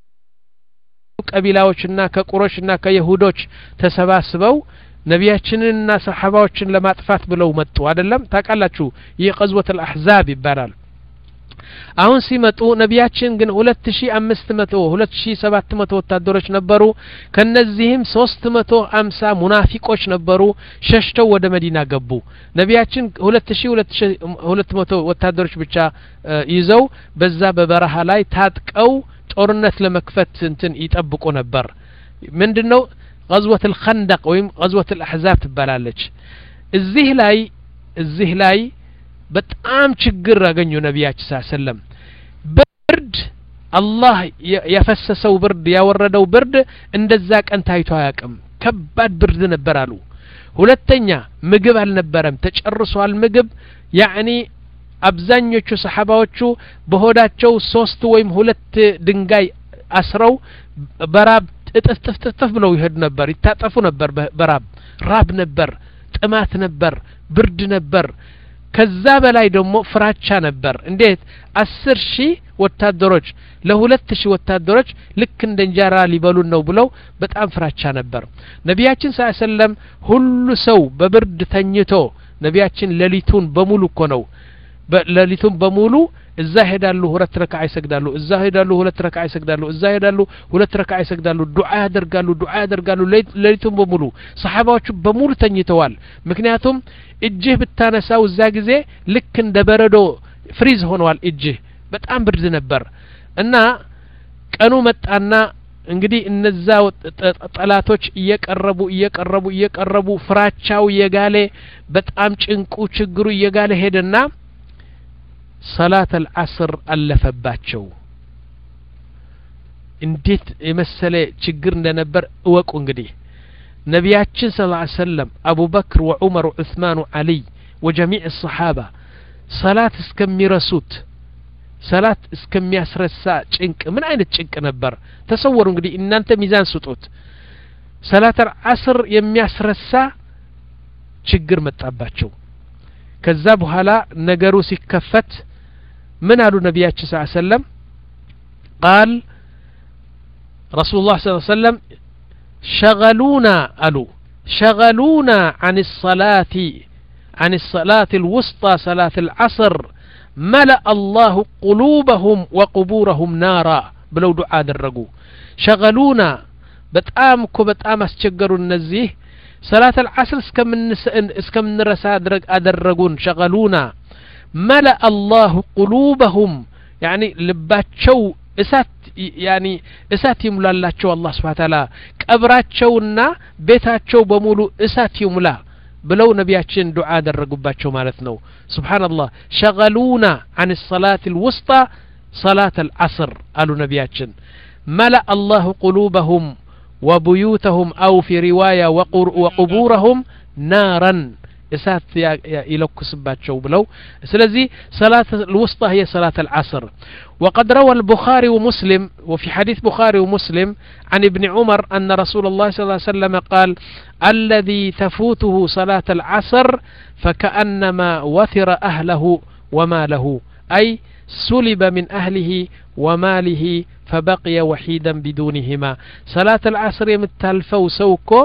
قبيلاዎችና ከቁረሽና ከይሁዶች ተሰባስበው ነቢያችንንና ሰሃባዎችን ለማጥፋት ብለው መጡ አይደለም ታቃላችሁ ይህ غزوة الأحزاب ይባላል አሁን ሲመጡ ነቢያችን ግን ሁለት ሺህ አምስት መቶ ሁለት ሺህ ሰባት መቶ ወታደሮች ነበሩ ከነዚህም ሶስት መቶ ሃምሳ ሙናፊቆች ነበሩ ሸሽተው ወደ መዲና ገቡ ነቢያችን ሁለት ሺህ ሁለት መቶ ወታደሮች ብቻ ይዘው በዛ በበረሃ ላይ ታጥቀው ጦርነት ለመክፈት እንትን ይጠብቁ ነበር ምንድነው غزوة الخندق ወይም غزوة الأحزاب ትባላለች እዚህ ላይ እዚህ ላይ በጣም ችግር አገኙ ነቢያችን ሰለላሁ ዐለይሂ ወሰለም ብርድ አላህ ያፈሰሰው ብርድ ያወረደው ብርድ እንደዛ ቀን ታይቶ አያውቅም ከባድ ብርድ ነበር አሉ ሁለተኛ ምግብ አልነበረም ተጨርሷል ምግብ ያኒ አብዛኞቹ ሰሃባዎቹ በሆዳቸው ሶስት ወይም ሁለት ድንጋይ አስረው በራብ ጥፍጥፍጥፍ ብለው ይሄድ ነበር ይታጠፉ ነበር በራብ ራብ ነበር ጥማት ነበር ብርድ ነበር ከዛ በላይ ደግሞ ፍራቻ ነበር እንዴት አስር ሺህ ወታደሮች ለሁለት ሺህ ወታደሮች ልክ እንደ እንጀራ ሊበሉን ነው ብለው በጣም ፍራቻ ነበር ነቢያችን ሰለላሁ ዐለይሂ ወሰለም ሁሉ ሰው በብርድ ተኝቶ ነቢያችን ሌሊቱን በሙሉ እኮ ነው ሌሊቱን በሙሉ እዛ ሄዳሉ ሁለት ረካዓ ይሰግዳሉ እዛ ሄዳሉ ሁለት ረካዓ ይሰግዳሉ እዛ ሄዳሉ ሁለት ረካዓ ይሰግዳሉ ዱዓ ያደርጋሉ ዱዓ ያደርጋሉ ሌሊቱን በሙሉ ሰሃባዎቹ በሙሉ ተኝተዋል ምክንያቱም እጅህ ብታነሳው እዛ ጊዜ ልክ እንደ በረዶ ፍሪዝ ሆነዋል እጅህ በጣም ብርድ ነበር እና ቀኑ መጣና እንግዲህ እነዛ ጠላቶች እየቀረቡ እየቀረቡ እየቀረቡ ፍራቻው የጋለ በጣም ጭንቁ ችግሩ የጋለ ሄደና صلاة العصر አለፈባቸው እንዴት የመሰለ ችግር እንደነበር እወቁ እንግዲህ ነቢያችን ሰለላሁ ዐለይሂ ወሰለም አቡ በክር ወዑመር ወዑስማን ወዓሊ وجميع الصحابة صلاة እስከሚረሱት صلاة እስከሚያስረሳ ጭንቅ ምን አይነት ጭንቅ ነበር ተሰወሩ እንግዲህ እናንተ ሚዛን ስጡት صلاة العصر የሚያስረሳ ችግር መጣባቸው ከዛ በኋላ ነገሩ ሲከፈት من قالوا نبياتنا صلى الله عليه وسلم قال رسول الله صلى الله عليه وسلم شغلونا قالوا شغلونا عن الصلاة عن الصلاة الوسطى صلاة العصر ملأ الله قلوبهم وقبورهم نارا بلو دعاء درقوا شغلونا بتآمكو بتآم اسجقروا النزيه صلاة العصر اسكمن اسكمن رسا درج أدرجون شغلونا ملأ الله قلوبهم يعني لباتشو اسات يعني اسات يملالاتشو الله سبحانه وتعالى قبراتشونا بيتاتشو بمولو اسات يملا بلو نبياتشن دعاء درجوباتشو مالتنو سبحان الله شغلونا عن الصلاة الوسطى صلاة العصر قالوا نبياتشن ملأ الله قلوبهم وبيوتهم أو في رواية وقبورهم نارا إسات يلوكس باتشو بلو سلزي صلاة الوسطى هي صلاة العصر وقد روى البخاري ومسلم وفي حديث بخاري ومسلم عن ابن عمر أن رسول الله صلى الله عليه وسلم قال الذي تفوته صلاة العصر فكأنما وثر أهله وماله أي سلب من أهله وماله فبقي وحيدا بدونهما صلاة العصر يمتلفو سوكو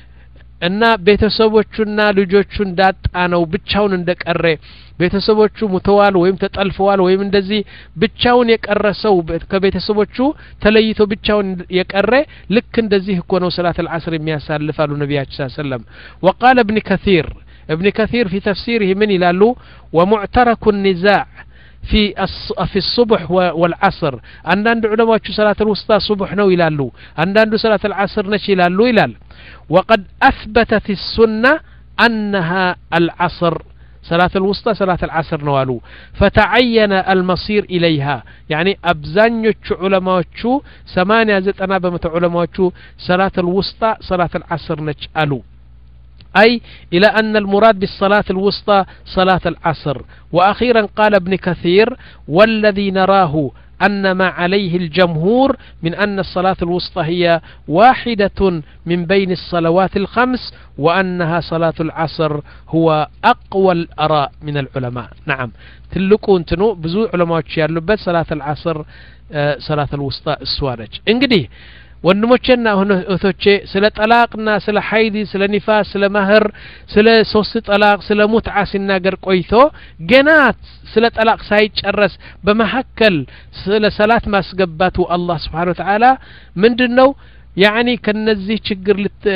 እና ቤተሰቦቹና ልጆቹ እንዳጣነው ብቻውን እንደቀረ ቤተሰቦቹ ሙተዋል ወይም ተጠልፈዋል ወይም እንደዚህ ብቻውን የቀረሰው ከቤተሰቦቹ ተለይቶ ብቻውን የቀረ ልክ እንደዚህ እኮ ነው ሰላት العصر የሚያሳልፋሉ ነብያችን ሰለላሁ ዐለይሂ ወሰለም وقال ابن كثير ابن كثير في تفسيره من يلالو ومعترك النزاع في في الصبح والعصر عندنا علماء صلاة الوسطى صبح نو يلالو عندنا صلاة العصر نش يلالو يلال وقد أثبتت السنة أنها العصر صلاة الوسطى صلاة العصر نوالو فتعين المصير إليها يعني أبزانيوش علماء ثمانية زتنا بمت علماء صلاة الوسطى صلاة العصر نجألو أي إلى أن المراد بالصلاة الوسطى صلاة العصر وأخيرا قال ابن كثير والذي نراه أن ما عليه الجمهور من أن الصلاة الوسطى هي واحدة من بين الصلوات الخمس وأنها صلاة العصر هو أقوى الآراء من العلماء نعم تلقوا انتنو بزو علماء يالبت صلاة العصر آه صلاة الوسطى السوارج انقدي ወንድሞቼና እህቶቼ ስለ ጠላቅና ስለ ሐይድ ስለ ኒፋስ ስለ ማህር ስለ ሶስት ጠላቅ ስለ ሙትዓ ሲናገር ቆይቶ ገና ስለ ጠላቅ ሳይጨረስ በመሐከል ስለ ሰላት ማስገባቱ አላህ Subhanahu Wa Ta'ala ምንድነው ያኒ ከነዚህ ችግር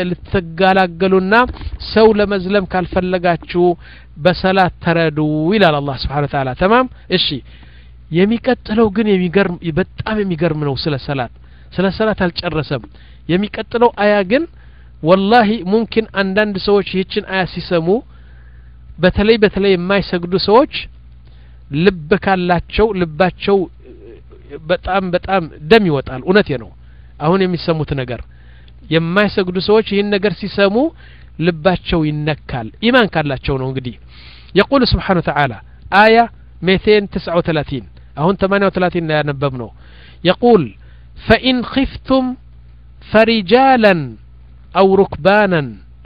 ልትጋላገሉና ሰው ለመዝለም ካልፈለጋችሁ በሰላት ተረዱ ይላል አላህ Subhanahu Wa Ta'ala تمام እሺ የሚቀጥለው ግን የሚገርም በጣም የሚገርም ነው ስለ ሰላት ስለ ሰላት አልጨረሰም የሚቀጥለው አያ ግን والله ممكن አንዳንድ ሰዎች ይህችን አያ ሲሰሙ በተለይ በተለይ የማይሰግዱ ሰዎች ልብ ካላቸው ልባቸው በጣም በጣም ደም ይወጣል እውነቴ ነው አሁን የሚሰሙት ነገር የማይሰግዱ ሰዎች ይህን ነገር ሲሰሙ ልባቸው ይነካል ኢማን ካላቸው ነው እንግዲህ يقول سبحانه وتعالى آية مئتين وتسعة وثلاثين አሁን ثمانية وثلاثين ያነበብ ነው يقول فإن خفتم فرجالا أو ركبانا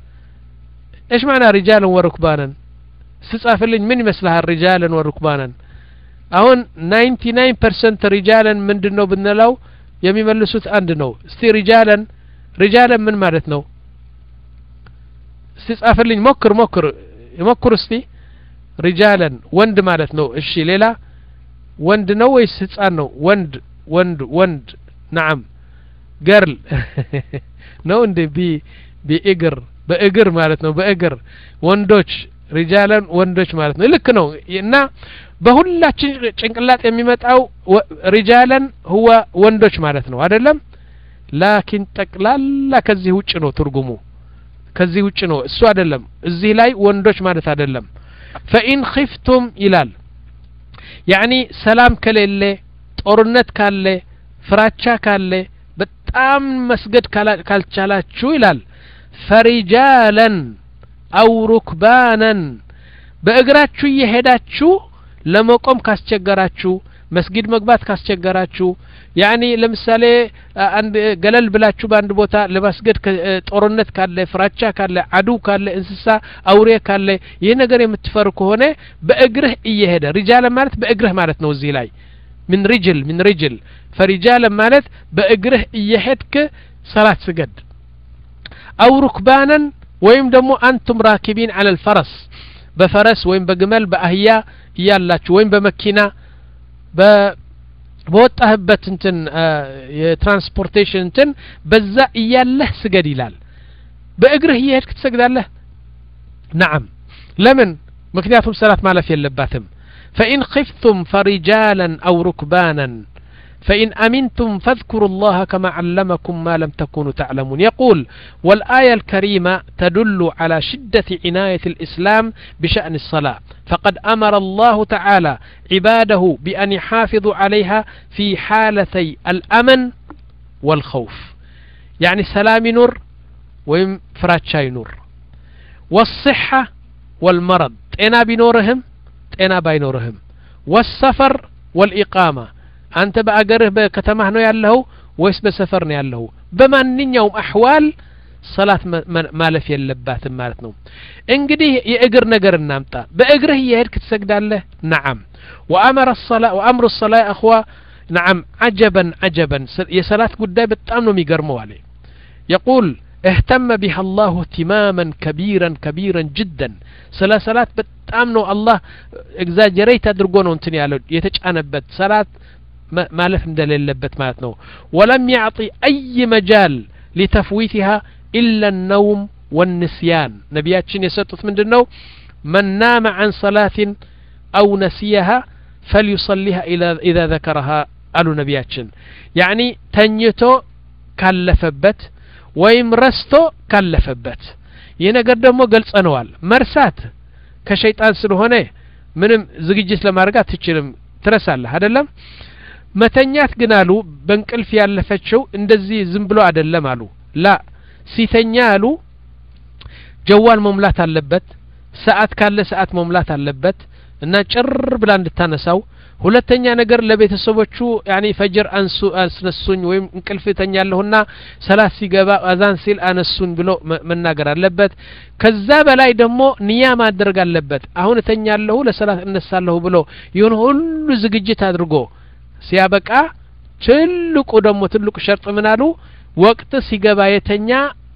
إيش معنى رجالا وركبانا ستسافلين من مثلها رجالا وركبانا أهون ninety nine percent رجالا من دنو بنلو يمي ملسوت عندنو استي رجالا رجالا من مالتنو ستسافلين مكر مكر مكر استي رجالا وند مالتنو الشي ليلا وند نو ويستسانو وند وند وند نعم جرل نو اندي بي بإجر بإجر مالتنا بإجر وندوش رجالا وندوش مالتنا لك نو ينا بهلا چنقلات يميمطاو رجالا هو وندوش مالتنا አይደለም لكن ጠቅላላ ከዚህ ውጭ ነው ትርጉሙ ከዚህ ውጭ ነው እሱ አይደለም እዚህ ላይ ወንዶች ማለት አይደለም فإن خفتم ይላል يعني ሰላም ከሌለ ጦርነት ካለ ፍራቻ ካለ በጣም መስገድ ካልቻላችሁ ይላል ፈሪጃለን አው ሩክባናን በእግራችሁ እየሄዳችሁ ለመቆም ካስቸገራችሁ መስጊድ መግባት ካስቸገራችሁ ያኒ ለምሳሌ አንድ ገለል ብላችሁ በአንድ ቦታ ለማስገድ ጦርነት ካለ ፍራቻ ካለ አዱ ካለ እንስሳ አውሬ ካለ ይሄ ነገር የምትፈሩ ከሆነ በእግርህ እየሄደ ሪጃለ ማለት በእግርህ ማለት ነው እዚህ ላይ من رجل من رجل فرجال مالت بأجره يحدك صلاة سجد أو ركبانا ويم دمو أنتم راكبين على الفرس بفرس ويم بجمال بأهياء يالله ويم بمكينة ب بوتها بتنتن آه ترانسبورتيشن تن بزا يالله سجد يلال በእግርህ እየሄድክ ትሰግዳለህ نعم لمن ምክንያቱም ሰላት ማለፍ የለባትም فإن خفتم فرجالا أو ركبانا فإن أمنتم فاذكروا الله كما علمكم ما لم تكونوا تعلمون يقول والآية الكريمة تدل على شدة عناية الإسلام بشأن الصلاة فقد أمر الله تعالى عباده بأن يحافظوا عليها في حالتي الأمن والخوف يعني سلام نور ويم فراتشاي نور والصحة والمرض أنا بنورهم أنا باينورهم والسفر والإقامة أنت بأجره بكتمه نو يالله ويس بسفر نو يالله بمن يوم أحوال صلاة ما لف يلبات مالتنا انقديه يأجر نجر النامتا بأجره يهدك تسجد الله نعم وأمر الصلاة وأمر الصلاة أخوة نعم عجبا عجبا يا صلاة قدام بتأمنوا ميقرموا عليه يقول اهتم بها الله اهتماما كبيرا كبيرا جدا صلاة صلاة بتأمنوا الله اكزاجريت ادرقونه انتني على يتجعنبت صلاة ما لف مدلل لبت مالتنا ولم يعطي أي مجال لتفويتها إلا النوم والنسيان نبياتشين يسطت من دنو من نام عن صلاة أو نسيها فليصليها إذا ذكرها قالوا نبياتشين يعني تنيتو كالفبت ويمرستو كالفبت ينقر دمو قلت أنوال مرسات كشيطان سلوهنه منم زقجيس لما رقات تشيرم ترسال هذا اللهم መተኛት ግን አሉ በእንቅልፍ ያለፈችው እንደዚህ ዝም ብሎ አይደለም አሉ ላ ሲተኛ አሉ ጀዋል መሙላት አለበት ሰዓት ካለ ሰዓት መሙላት አለበት እና ጭር ብላ እንድታነሳው ሁለተኛ ነገር ለቤተሰቦቹ ያኒ ፈጅር አንሱ አስነሱኝ ወይም እንቅልፍ ተኛለሁና ሰላት ሲገባ አዛን ሲል አነሱን ብሎ መናገር አለበት ከዛ በላይ ደግሞ ንያ ማድረግ አለበት አሁን ተኛለሁ ለሰላት እነሳለሁ ብሎ ይሁን ሁሉ ዝግጅት አድርጎ ሲያበቃ ትልቁ ደግሞ ትልቁ ሸርጥ ምን አሉ ወቅት ሲገባ የተኛ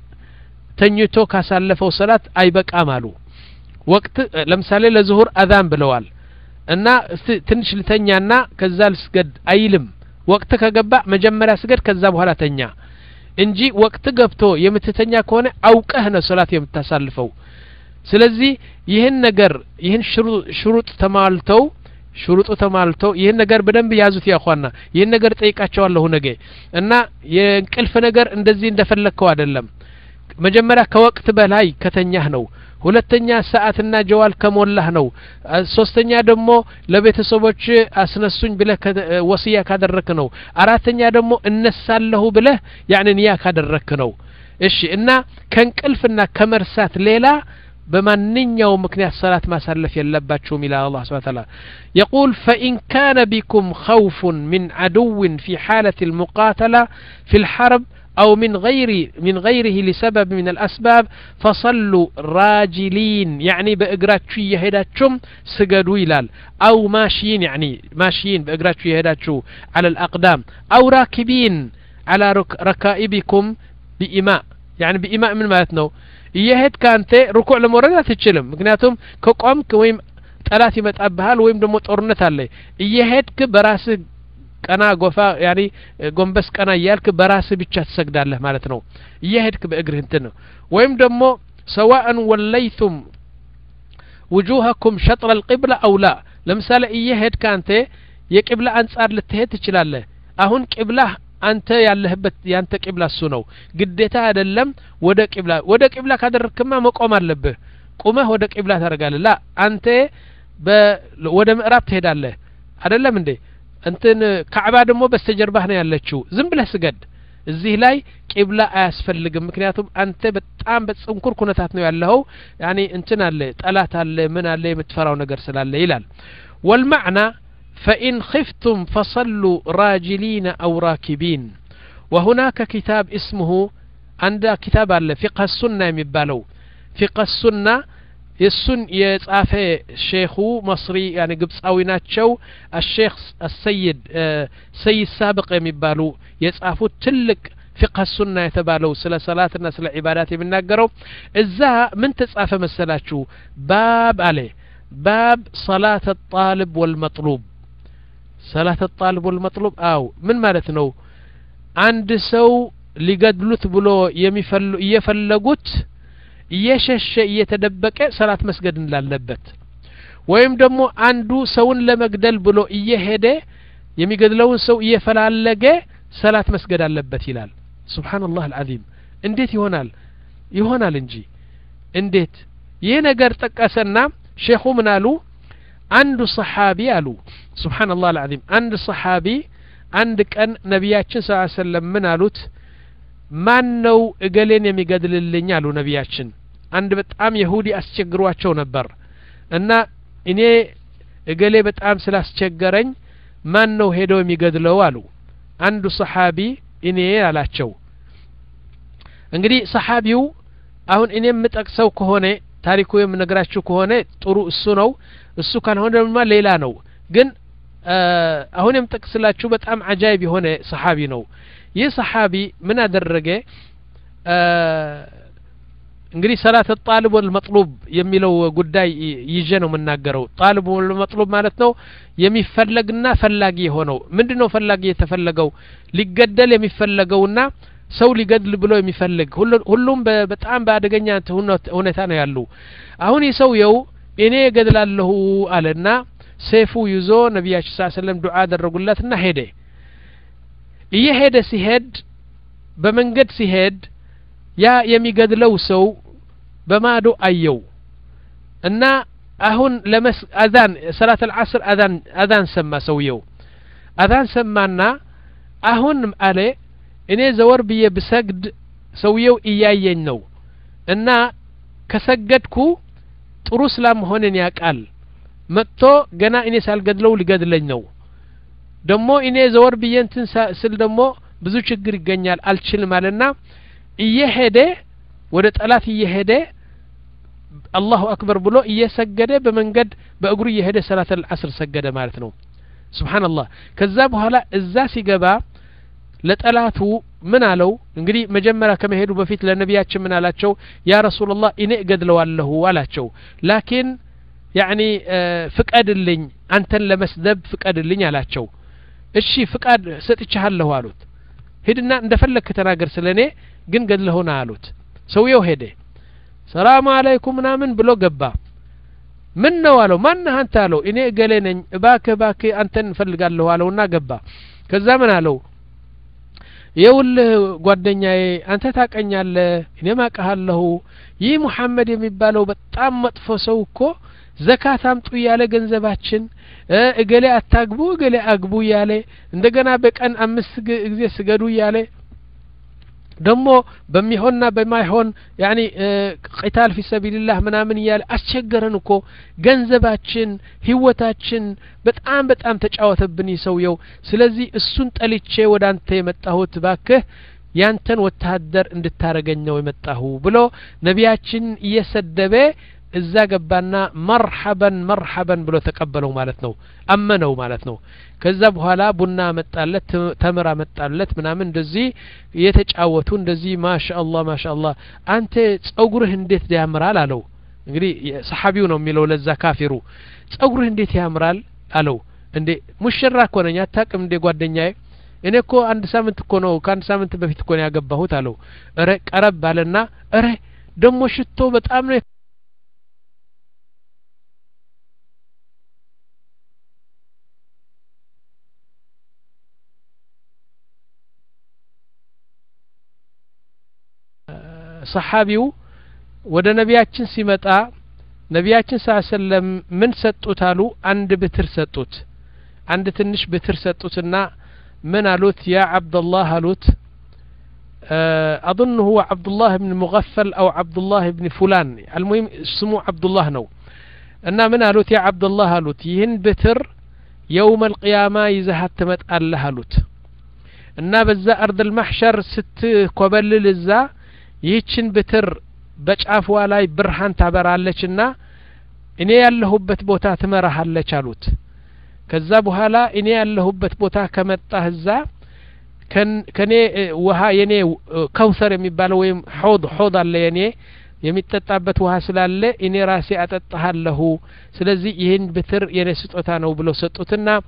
ተኝቶ ካሳለፈው ሰላት አይበቃም አሉ ወቅት ለምሳሌ ለዙሁር አዛን ብለዋል እና ትንሽ ልተኛና ከዛ ልስገድ አይልም ወቅት ከገባ መጀመሪያ ስገድ ከዛ በኋላ ተኛ እንጂ ወቅት ገብቶ የምትተኛ ከሆነ አውቀህ ነው ሰላት የምታሳልፈው ስለዚህ ይህን ነገር ይህን ሽሩጥ ተማልተው ሽሩጡ ተማልተው ይሄን ነገር በደንብ ያዙት ያኳና ይሄን ነገር ጠይቃቸዋለሁ ነገ እና የእንቅልፍ ነገር እንደዚህ እንደፈለከው አይደለም መጀመሪያ ከወቅት በላይ ከተኛህ ነው ሁለተኛ ሰዓትና ጀዋል ከሞላህ ነው ሶስተኛ ደግሞ ለቤተሰቦች አስነሱኝ ብለህ ወሲያ ካደረክ ነው አራተኛ ደግሞ እነሳለሁ ብለህ ያኔ ንያ ካደረክ ነው እሺ እና ከእንቅልፍና ከመርሳት ሌላ بمننيا ومكنيات صلاة ما سلف يلباتشو إلى الله سبحانه وتعالى يقول فإن كان بكم خوف من عدو في حالة المقاتلة في الحرب أو من غير من غيره لسبب من الأسباب فصلوا راجلين يعني بإقراتشو يهداتشم سجدوا إلال أو ماشيين يعني ماشيين بإقراتشو يهداتشو على الأقدام أو راكبين على رك ركائبكم بإماء يعني بإماء من مالتنا يهد كانت ركوع لمورد تشلم مكنياتهم كقومك ويم طلات يمطابሃል ወይም ደግሞ ጦርነት አለ ይሄድክ በራስ ቀና ጎፋ ያኒ ጎንበስ ቀና ያልክ በራስ ብቻ ተሰግዳለህ ማለት ነው ይሄድክ በእግርህ እንት ነው ወይም ደግሞ سواء وليتم وجوهكم شطر القبلة أو لا ለምሳሌ ይሄድ ካንተ የቂብላ አንጻር ልትሄድ ትችላለህ አሁን ቂብላ አንተ ያለህበት ያንተ ቂብላ እሱ ነው ግዴታ አይደለም ወደ ቂብላ ወደ ቂብላ ካደረክማ መቆም አለብህ ቆመህ ወደ ቂብላ ታረጋለህ ላ አንተ ወደ ምዕራብ ትሄዳለህ አይደለም እንዴ እንትን ካዕባ ደግሞ በስተጀርባህ ነው ያለችው ዝም ብለህ ስገድ እዚህ ላይ ቂብላ አያስፈልግም ምክንያቱም አንተ በጣም በጽንኩር ኩነታት ነው ያለው ያኒ እንትን አለ ጠላት አለ ምን አለ የምትፈራው ነገር ስላለ ይላል والمعنى فإن خفتم فصلوا راجلين أو راكبين وهناك كتاب اسمه عند كتاب فقه السنة يمبالو فقه السنة السن يصافه شيخو مصري يعني قبصاوي ناتشو الشيخ السيد سيد سابق يمبالو يصافو تلك فقه السنة يتبالو سلا صلاة الناس العبادات يمناقروا إذا من تصافه مسلاتشو باب عليه باب صلاة الطالب والمطلوب صلاة الطالب والمطلوب أو من مالتنو عند سو لقدلت بلو يمفل يفلقوت እየሸሸ እየተደበቀ ሰላት መስገድ እንዳለበት ወይም ደግሞ አንዱ ሰውን ለመግደል ብሎ እየሄደ የሚገድለውን ሰው እየፈላለገ ሰላት መስገድ አለበት ይላል ሱብሃንአላህ አልዓዚም እንዴት ይሆናል ይሆናል እንጂ እንዴት ይሄ ነገር ጠቀሰና ሼኹ ምን አሉ አንዱ ሰሃቢ አሉ ሱብሃንአላህ አልዓዚም አንድ ሰሃቢ አንድ ቀን ነብያችን ሰለላሁ ዐለይሂ ወሰለም ምን አሉት ማን ነው እገሌን የሚገድልልኝ አሉ ነብያችን አንድ በጣም ይሁዲ አስቸግሯቸው ነበር እና እኔ እገሌ በጣም ስላስቸገረኝ ማን ነው ሄዶ የሚገድለው አሉ አንዱ ሰሃቢ እኔ አላቸው እንግዲህ ሰሃቢው አሁን እኔም መጠቅሰው ከሆነ ታሪኩ የምነግራችሁ ከሆነ ጥሩ እሱ ነው እሱ ካልሆነ ደግሞ ሌላ ነው ግን አሁን የምጠቅስላችሁ በጣም አጃይብ የሆነ ሰሃቢ ነው ይህ ሰሃቢ ምን አደረገ እንግዲህ ሰላት الطالب والمطلوب የሚለው ጉዳይ ይዤ ነው መናገረው طالب والمطلوب ማለት ነው የሚፈለግና ፈላጊ የሆነው ምንድነው ፈላጊ የተፈለገው ሊገደል የሚፈለገውና ሰው ሊገድል ብሎ የሚፈልግ ሁሉም በጣም በአደገኛ ሁኔታ ነው ያሉ አሁን ይሰውየው እኔ ገድላለሁ አለና ሰይፉ ይዞ ነብያችን ሰለላሁ ዐለይሂ ወሰለም ዱዓ አደረጉለትና ሄደ እየሄደ ሲሄድ በመንገድ ሲሄድ ያ የሚገድለው ሰው በማዶ አየው እና አሁን ለመስ አዛን ሰላት العصر አዛን አዛን ሰማ ሰውየው አዛን ሰማና አሁን አለ እኔ ዘወር ብዬ ብሰግድ ሰውየው እያየኝ ነው እና ከሰገድኩ ጥሩ እስላም ሆነን ያቃል መጥቶ ገና እኔ ሳልገድለው ሊገድለኝ ነው ደሞ እኔ ዘወር ብዬ እንትን ስል ደሞ ብዙ ችግር ይገኛል አልችልም አለና እየሄደ ወደ ጠላት እየሄደ አላሁ አክበር ብሎ እየሰገደ በመንገድ በእግሩ እየሄደ ሰላት العصر ሰገደ ማለት ነው ሱብሃንአላህ ከዛ በኋላ እዛ ሲገባ ለጠላቱ ምን አለው እንግዲህ መጀመሪያ ከመሄዱ በፊት ለነብያችን ምን አላቸው ያ ረሱላህ እኔ እገድለዋለሁ አላቸው ላኪን يعني ፍቀድልኝ አንተን ለመስደብ ፍቀድልኝ አላቸው እሺ ፍቃድ ሰጥቻለሁ አሉት ሄድና እንደፈለክ ተናገር ስለኔ ግን ገድለውና አሉት ሰውየው ሄደ ሰላም አለይኩም ምናምን ብሎ ገባ ምን ነው አለው ማን አንተ አለው እኔ እገሌ ነኝ እባክህ እባክህ አንተን ፈልጋለሁ አለውና ገባ ከዛ ምን አለው የውልህ ጓደኛዬ አንተ ታቀኛለህ እኔ ማቀሃለሁ ይህ መሐመድ የሚባለው በጣም መጥፎ ሰው እኮ ዘካት አምጡ ያለ ገንዘባችን እገሌ አታግቡ እገሌ አግቡ ያለ እንደገና በቀን አምስት ጊዜ ስገዱ ያለ ደሞ በሚሆንና በማይሆን يعني قتال في سبيل الله ምናምን ያለ አስቸገረን እኮ ገንዘባችን ህይወታችን በጣም በጣም ተጫወተብን ይሰውየው ስለዚህ እሱን ጠልቼ ወዳንተ የመጣሁት ባክህ ያንተን ወታደር እንድታረገኝ ነው የመጣሁ ብሎ ነብያችን እየሰደበ እዛ ገባና መርሐበን መርሐበን ብሎ ተቀበለው ማለት ነው አመነው ማለት ነው ከዛ በኋላ ቡና መጣለት ተምራ መጣለት ምናምን እንደዚህ የተጫወቱ እንደዚህ ማሻአላህ ማሻአላህ አንተ ጸጉርህ እንዴት ያምራል አለው እንግዲህ ሰሃቢው ነው የሚለው ለዛ ካፊሩ ጸጉርህ እንዴት ያምራል አለው እንዴ ሙሽራ እኮ ነኝ አታውቅም እንዴ ጓደኛዬ እኔ እኮ አንድ ሳምንት እኮ ነው ከአንድ ሳምንት በፊት እኮ ነው ያገባሁት አለው አረ ቀረብ ባለና አረ ደሞ ሽቶ በጣም ነው ሰሃቢው ወደ ነብያችን ሲመጣ ነብያችን ሰለላም ምን ሰጡት አሉ አንድ ብትር ሰጡት አንድ ትንሽ ብትር ሰጡትና ምን አሉት ያ አብዱላህ አሉት اظن هو عبد الله بن مغفل او عبد الله بن فلان المهم اسمه عبد الله ነው እና ምን አሉት ያ አብዱላህ አሉት ይህን ብትር يوم القيامه ይዘሃት ተመጣለህ አሉት እና በዛ አርድ المحشر ስትኮበልል እዛ ይህችን ብትር በጫፍዋ ላይ ብርሃን ታበራለችና እኔ ያለሁበት ቦታ ትመራሃለች አሉት ከዛ በኋላ እኔ ያለሁበት ቦታ ከመጣህ እዛ ከኔ ውሃ የኔ ከውሰር የሚባለው ወይም ሐውድ ሐውድ አለ የኔ የሚጠጣበት ውሃ ስላለ እኔ ራሴ አጠጣሃለሁ ስለዚህ ይሄን ብትር የኔ ስጦታ ነው ብሎ ሰጡትና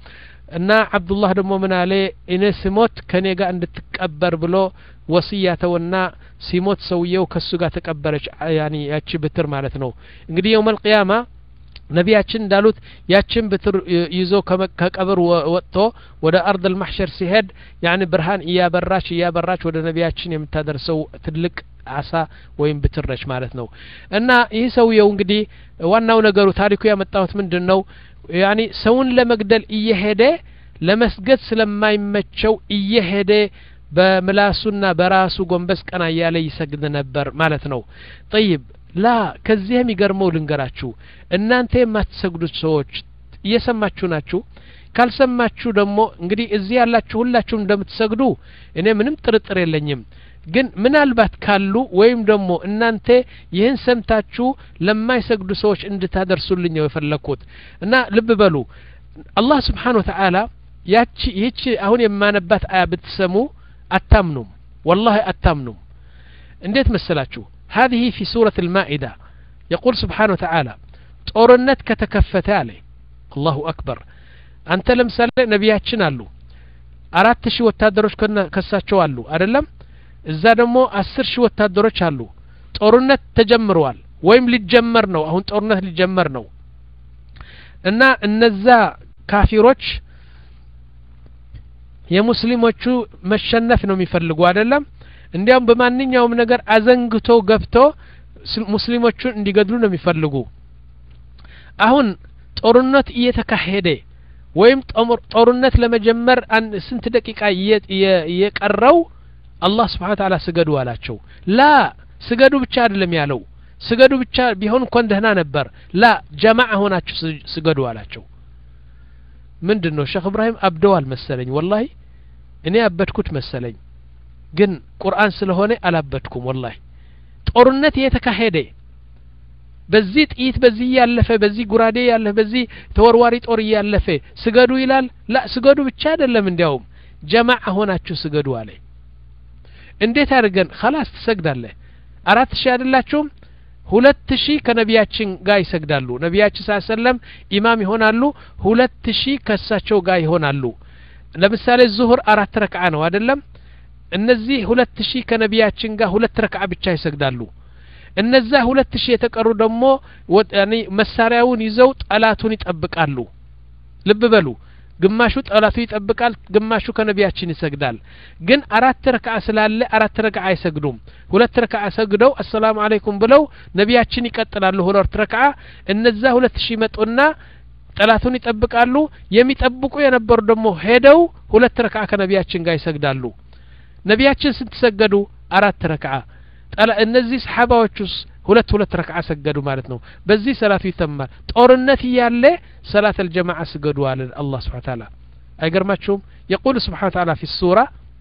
እና አብዱላህ ደግሞ ምን አለ እኔ ስሞት ከኔ ጋር እንድትቀበር ብሎ ወሲያተውና ሲሞት ሰውየው ከሱ ጋር ተቀበረች ያኒ ያቺ ብትር ማለት ነው እንግዲህ የውመል ቂያማ ነቢያችን እንዳሉት ያችን ብትር ይዞ ከቀብር ወጥቶ ወደ አርድ المحشر ሲሄድ ያኒ ብርሃን ያበራች ያበራች ወደ ነቢያችን የምታደርሰው ትልቅ አሳ ወይም ብትር ነች ማለት ነው እና ይህ ሰውየው እንግዲህ ዋናው ነገሩ ታሪኩ ያመጣሁት ምንድነው ያኒ ሰውን ለመግደል እየሄደ ለመስገድ ስለማይመቸው እየሄደ በምላሱና በራሱ ጎንበስ ቀና ያለ ይሰግድ ነበር ማለት ነው طيب ላ ከዚህም ይገርመው ልንገራችሁ እናንተ የማትሰግዱት ሰዎች እየሰማችሁ ናችሁ ካልሰማችሁ ደግሞ እንግዲህ እዚህ ያላችሁ ሁላችሁም እንደምትሰግዱ እኔ ምንም ጥርጥር የለኝም ግን ምናልባት ካሉ ወይም ደግሞ እናንተ ይህን ሰምታችሁ ለማይሰግዱ ሰዎች እንድታደርሱልኝ ነው የፈለኩት እና ልብ በሉ አላህ Subhanahu Wa Ta'ala ያቺ ይቺ አሁን የማነባት አያ ብትሰሙ አታምኑም والله አታምኑም እንዴት መሰላችሁ هذه في سورة المائدة يقول سبحانه وتعالى ጦርነት ከተከፈተ አለ الله أكبر አንተ ለምሳሌ ነቢያችን አሉ አራት ሺህ ወታደሮች ከሳቸው አሉ አይደለም እዛ ደግሞ አስር ሺህ ወታደሮች አሉ ጦርነት ተጀምሯል ወይም ሊጀመር ነው አሁን ጦርነት ሊጀመር ነው እና እነዛ ካፊሮች የሙስሊሞቹ መሸነፍ ነው የሚፈልጉ አይደለም እንዲያውም በማንኛውም ነገር አዘንግቶ ገብቶ ሙስሊሞቹን እንዲገድሉ ነው የሚፈልጉ አሁን ጦርነት እየተካሄደ ወይም ጦርነት ለመጀመር ስንት ደቂቃ እየቀረው አላህ Subhanahu Wa Ta'ala ስገዱ አላቸው ላ ስገዱ ብቻ አይደለም ያለው ስገዱ ብቻ ቢሆን እንኳን ደህና ነበር ላ ጀማዓ ሆናችሁ ስገዱ አላቸው ምንድነው ሼክ ኢብራሂም አብደዋል መሰለኝ والله እኔ አበድኩት መሰለኝ ግን ቁርአን ስለሆነ አላበድኩም والله ጦርነት እየተካሄደ በዚህ ጥይት በዚህ ያለፈ በዚህ ጉራዴ ያለፈ በዚህ ተወርዋሪ ጦር ያለፈ ስገዱ ይላል ላ ስገዱ ብቻ አይደለም እንዲያውም ጀማዓ ሆናችሁ ስገዱ አለ እንዴት አድርገን خلاص ትሰግዳለህ አራት ሺህ አይደላችሁም ሁለት ሺህ ከነቢያችን ጋር ይሰግዳሉ ነቢያችን ሰለላም ኢማም ይሆናሉ ሁለት ሺህ ከሳቸው ጋር ይሆናሉ ለምሳሌ ዙህር አራት ረክዓ ነው አይደለም እነዚህ ሁለት ሺህ ከነቢያችን ጋር ሁለት ረክዓ ብቻ ይሰግዳሉ እነዛ ሁለት ሺህ የተቀሩ ደግሞ ያኒ መሳሪያውን ይዘው ጠላቱን ይጠብቃሉ ልብ በሉ ግማሹ ጠላቱ ይጠብቃል ግማሹ ከነቢያችን ይሰግዳል ግን አራት ረክዓ ስላለ አራት ረክዓ አይሰግዱም ሁለት ረክዓ ሰግደው አሰላሙ አለይኩም ብለው ነቢያችን ይቀጥላሉ ሁለት ረክዓ እነዛ ሁለት ሺህ መጡና ጠላቱን ይጠብቃሉ የሚጠብቁ የነበሩ ደግሞ ሄደው ሁለት ረክዓ ከነቢያችን ጋር ይሰግዳሉ ነቢያችን ስንት ሰገዱ አራት ረክዓ ጠላ እነዚህ ሰሃባዎችስ ሁለት ሁለት ረክዓ ሰገዱ ማለት ነው በዚህ ሰላቱ ይተማል ጦርነት ያለ ሰላት الجماعه ሰገዱ አለ አላህ Subhanahu Wa Ta'ala አይገርማችሁም يقول سبحانه وتعالى في السوره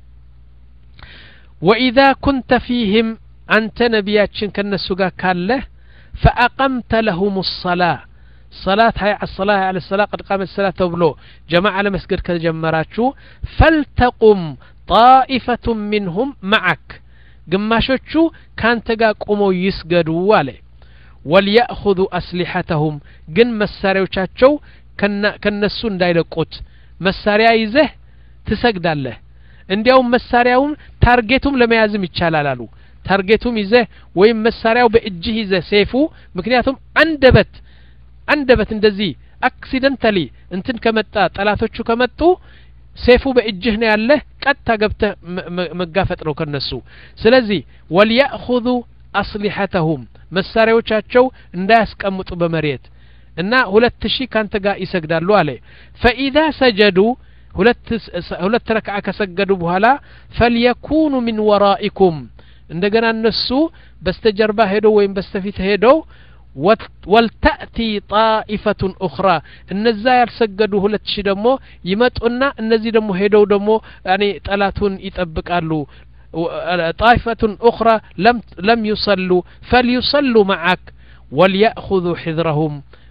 واذا كنت فيهم انت نبياتين كنسو ጋር ካለ فاقمت لهم الصلاه صلاه هي الصلاه على الصلاه قد قامت الصلاه تبلو جماعه لمسجد كجمراچو فلتقم طائفه منهم معك ግማሾቹ ካንተ ጋር ቆመው ይስገዱ አለ ወልያخذوا اسلحتهم ግን መሳሪያዎቻቸው ከነሱ እንዳይለቁት መሳሪያ ይዘህ ትሰግዳለህ እንዲያውም መሳሪያውን ታርጌቱም ለመያዝም ይቻላል አሉ ታርጌቱም ይዘህ ወይም መሳሪያው በእጅህ ይዘህ ሰይፉ ምክንያቱም አንደበት አንደበት እንደዚህ አክሲደንታሊ እንትን ከመጣ ጠላቶቹ ከመጡ ሰይፉ በእጅህ ነው ያለ ቀጥታ ገብተህ መጋፈጥ ነው ከነሱ ስለዚህ ወልያخذوا اسلحتهم መሳሪያዎቻቸው እንዳያስቀምጡ በመሬት እና ሁለት ሺህ ካንተ ጋር ይሰግዳሉ አለ فاذا سجدوا ሁለት ሁለት ረክዓ ከሰገዱ በኋላ فليكونوا من ورائكم እንደገና እነሱ በስተጀርባ ሄዶ ወይም በስተፊት ሄዶ والتأتي طائفة أخرى እነዛ ያልሰገዱ ሁለት ሺህ ደግሞ ይመጡና እነዚህ ደግሞ ሄደው ደግሞ يعني ጠላቱን ይጠብቃሉ طائفة أخرى لم لم يصلوا فليصلوا معك وليأخذوا حذرهم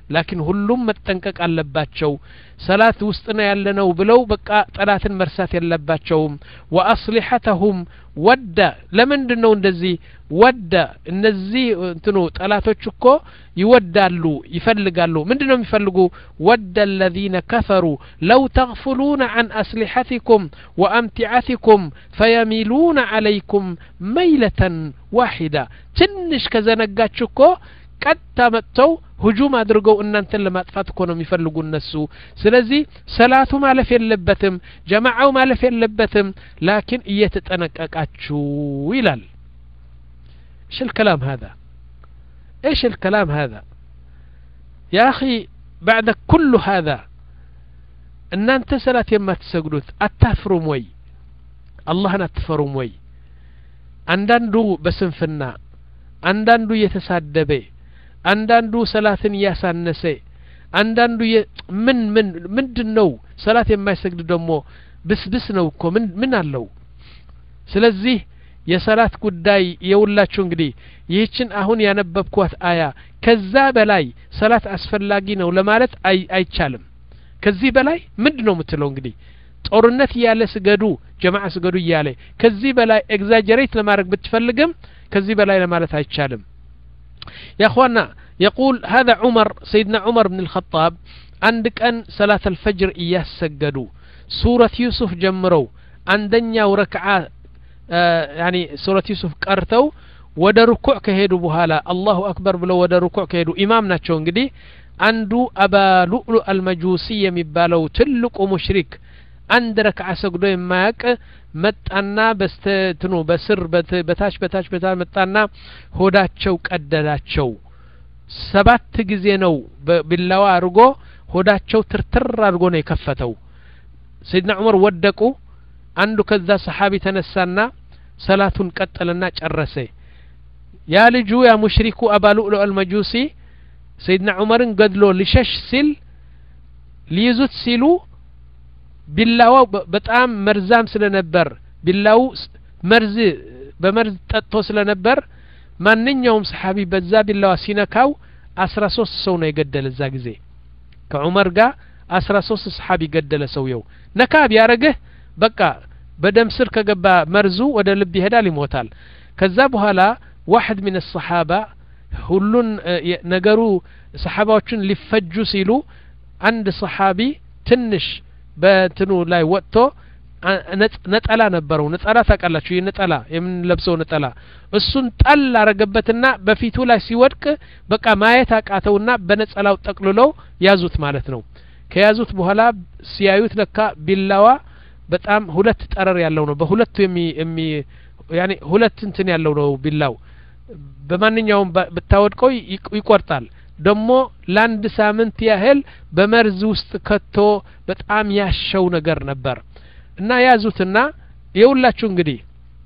ላኪን ሁሉም መጠንቀቅ አለባቸው ሰላት ውስጥና ያለነው ብለው በቃ ጠላትን መርሳት የለባቸውም ወአስሊሐተሁም ወደ ለምንድነው እንደዚህ ወደ እነዚህ እንትኑ ጠላቶች እኮ ይወዳሉ ይፈልጋሉ ምንድነው የሚፈልጉ ወደ الذين كفروا لو تغفلون عن أسلحتكم وأمتعتكم فيميلون عليكم ميلة واحدة ትንሽ ከዘነጋችሁ እኮ ቀጥታ መጥተው ሁጁም አድርገው እናንተን ለማጥፋት እኮ ነው የሚፈልጉ እነሱ ስለዚህ ሰላቱ ማለፍ የለበትም ጀማዓው ማለፍ የለበትም ላኪን እየተጠነቀቃችሁ ይላል ايش الكلام هذا ايش الكلام هذا يا اخي بعد كل هذا ان انت صلاه ما تسجدوت اتفرم وي الله نتفرم وي አንዳንዱ በስንፍና አንዳንዱ የተሳደበ አንዳንዱ ሰላትን ያሳነሰ አንዳንዱ ምን ምን ምንድነው ሰላት የማይሰግድ ደግሞ ብስብስ ነው እኮ ምን ምን አለው ስለዚህ የሰላት ጉዳይ የውላችሁ እንግዲህ ይህችን አሁን ያነበብኳት አያ ከዛ በላይ ሰላት አስፈላጊ ነው ለማለት አይ አይቻልም ከዚህ በላይ ምንድነው የምትለው እንግዲህ ጦርነት ያለ ስገዱ ጀማዓ ስገዱ ያለ ከዚህ በላይ ኤግዛጀሬት ለማድረግ ብትፈልግም ከዚህ በላይ ለማለት አይቻልም يا اخوانا يقول هذا عمر سيدنا عمر بن الخطاب عند كان صلاه الفجر يسجدوا سوره يوسف جمروا عندنا وركعه آه يعني سوره يوسف قرتوا ወደ ሩኩዕ ከሄዱ በኋላ አላሁ አክበር ብለው ወደ ሩኩዕ ከሄዱ ኢማም ናቸው እንግዲህ አንዱ አባ ሉዕሉ አልመጁሲ የሚባለው ትልቁ ሙሽሪክ አንድ ረክዓ ሰግዶ የማያቅ መጣና በስተትኑ በስር በታች በታች በታች መጣና ሆዳቸው ቀደዳቸው ሰባት ጊዜ ነው ቢላዋ አርጎ ሆዳቸው ትርትር አርጎ ነው የከፈተው ሰይድና ዑመር ወደቁ አንዱ ከዛ ሰሃቢ ተነሳና ሰላቱን ቀጠለና ጨረሰ ያ ልጁ ያ ሙሽሪኩ አባ ሉዕሉ አልመጁሲ ሰይድና ዑመርን ገድሎ ሊሸሽ ሲል ሊይዙት ሲሉ ቢላው በጣም መርዛም ስለነበር ቢላው መርዝ በመርዝ ጠጥቶ ስለነበር ማንኛውም ሰሃቢ በዛ ቢላው ሲነካው አስራ ሶስት ሰው ነው የገደለ እዛ ጊዜ ከዑመር ጋር አስራ ሶስት ሰሃቢ ገደለ ሰውየው ነካ ቢያረገ በቃ በደም ስር ከገባ መርዙ ወደ ልብ ይሄዳል ይሞታል ከዛ በኋላ واحد من الصحابه ሁሉን ነገሩ ሰሃባዎችን ሊፈጁ ሲሉ አንድ ሰሃቢ ትንሽ በትኑ ላይ ወጥቶ ነጠላ ነበረው ነጠላ ታቀላችሁ የነጠላ የምንለብሰው ነጠላ እሱን ጣል አረገበትና በፊቱ ላይ ሲወድቅ በቃ ማየት አቃተውና በነጠላው ጠቅልለው ያዙት ማለት ነው ከያዙት በኋላ ሲያዩት ለካ ቢላዋ በጣም ሁለት ጠረር ያለው ነው በሁለቱ የሚ የሚ ያኒ ሁለት እንትን ያለው ነው ቢላው በማንኛውም በታወድቀው ይቆርጣል ደሞ ላንድ ሳምንት ያህል በመርዝ ውስጥ ከቶ በጣም ያሸው ነገር ነበር እና ያዙትና የውላችሁ እንግዲህ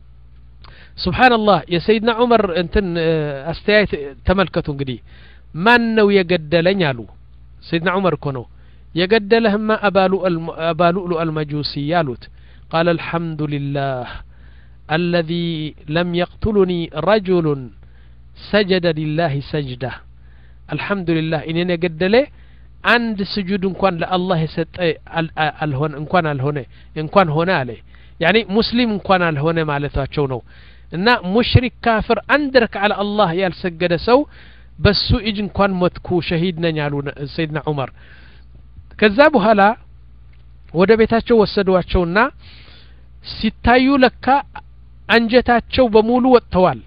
ሱብሃንአላህ የሰይድና ዑመር እንትን አስተያየት ተመልከቱ እንግዲህ ማን ነው የገደለኝ አሉ ሰይድና ዑመር እኮ ነው የገደለህማ አባሉ አባሉ አልመጁሲ ያሉት قال الحمد لله الذي لم يقتلني رجل سجد لله سجده الحمد لله انني قدله عند سجود እንኳን ለአላህ የሰጠ አልሆነ እንኳን አልሆነ እንኳን ሆነ አለ يعني ሙስሊም እንኳን አልሆነ ማለታቸው ነው እና ሙሽሪክ ካፍር አንድ ረክዓ ለአላህ ያልሰገደ ሰው በሱ እጅ እንኳን ሞትኩ ሸሂድ ነኝ አሉ ሰይድና ዑመር ከዛ በኋላ ወደ ቤታቸው ወሰዷቸውና ሲታዩ ለካ አንጀታቸው በሙሉ ወጥተዋል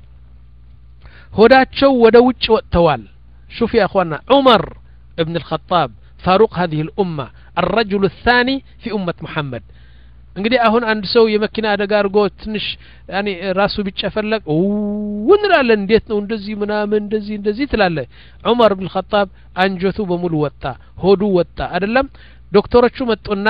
ሆዳቸው ወደ ውጭ ወጥተዋል شوف يا اخوانا عمر ابن الخطاب فاروق هذه الامه الرجل الثاني في امه محمد እንግዲህ አሁን አንድ ሰው የመኪና አደጋ አርጎ ትንሽ ያኒ ራሱ ቢጨፈለቅ ወንራለን እንዴት ነው እንደዚህ ምናምን እንደዚህ እንደዚህ ትላለ ዑመር ኢብኑ الخطاب አንጀቱ በሙሉ ወጣ ሆዱ ወጣ አይደለም ዶክተሮቹ መጡና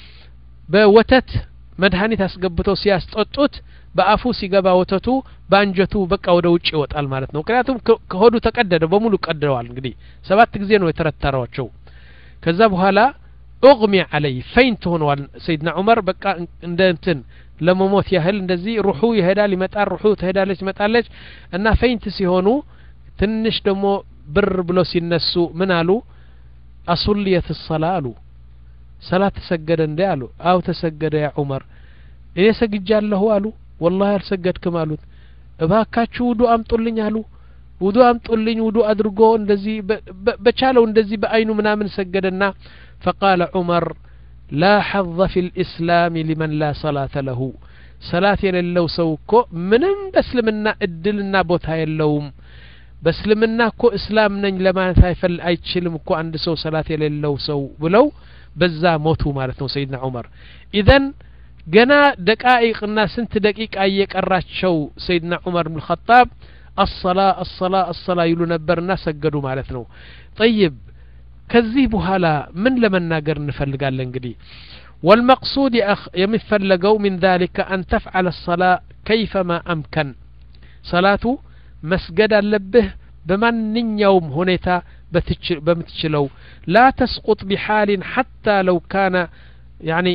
በወተት መድኃኒት አስገብተው ሲያስጠጡት በአፉ ሲገባ ወተቱ ባንጀቱ በቃ ወደ ውጭ ይወጣል ማለት ነው ምክንያቱም ከሆዱ ተቀደደ በሙሉ ቀደዋል እንግዲህ ሰባት ጊዜ ነው የተረተራቸው ከዛ በኋላ اغمي عليه فينت ሆኗል ሰይድና ዑመር በቃ እንደ እንትን ለመሞት ያህል እንደዚህ ሩሑ ይሄዳል ይመጣል ሩሑ ትሄዳለች ይመጣለች እና ፈይንት ሲሆኑ ትንሽ ደሞ ብር ብሎ ሲነሱ ምን አሉ أصليت الصلاة صلاة تسجد እንዴ አሉ አው ተሰገደ ያ ዑመር እኔ ሰግጃለሁ አሉ والله አልሰገድክም አሉት እባካችሁ ውዱ አምጡልኝ አሉ ውዱ አምጡልኝ ውዱ አድርጎ እንደዚህ በቻለው እንደዚህ በአይኑ ምናምን ሰገደና فقال عمر لا حظ في الإسلام لمن لا صلاة له صلاة የሌለው ሰው እኮ ምንም በእስልምና እድልና ቦታ የለውም በእስልምና እኮ እስላም ነኝ ለማለት አይፈል አይችልም እኮ አንድ ሰው ሰላት የሌለው ሰው ብለው በዛ ሞቱ ማለት ነው ሰይድና ዑመር ኢዘን ገና ደቂቃና ስንት ደቂቃ እየቀራቸው ሰይድና ዑመር ኢብኑ ኸጣብ الصلاة الصلاة الصلاة ይሉ ነበርና ሰገዱ ማለት ነው طيب ከዚህ በኋላ ምን ለመናገር እንፈልጋለን እንግዲህ والمقصود يا اخ የሚፈልገው من ذلك ان تفعل الصلاة كيفما امكن صلاته መስገድ አለብህ በማንኛውም ሁኔታ በምትችለው لا تسقط بحال حتى لو كان يعني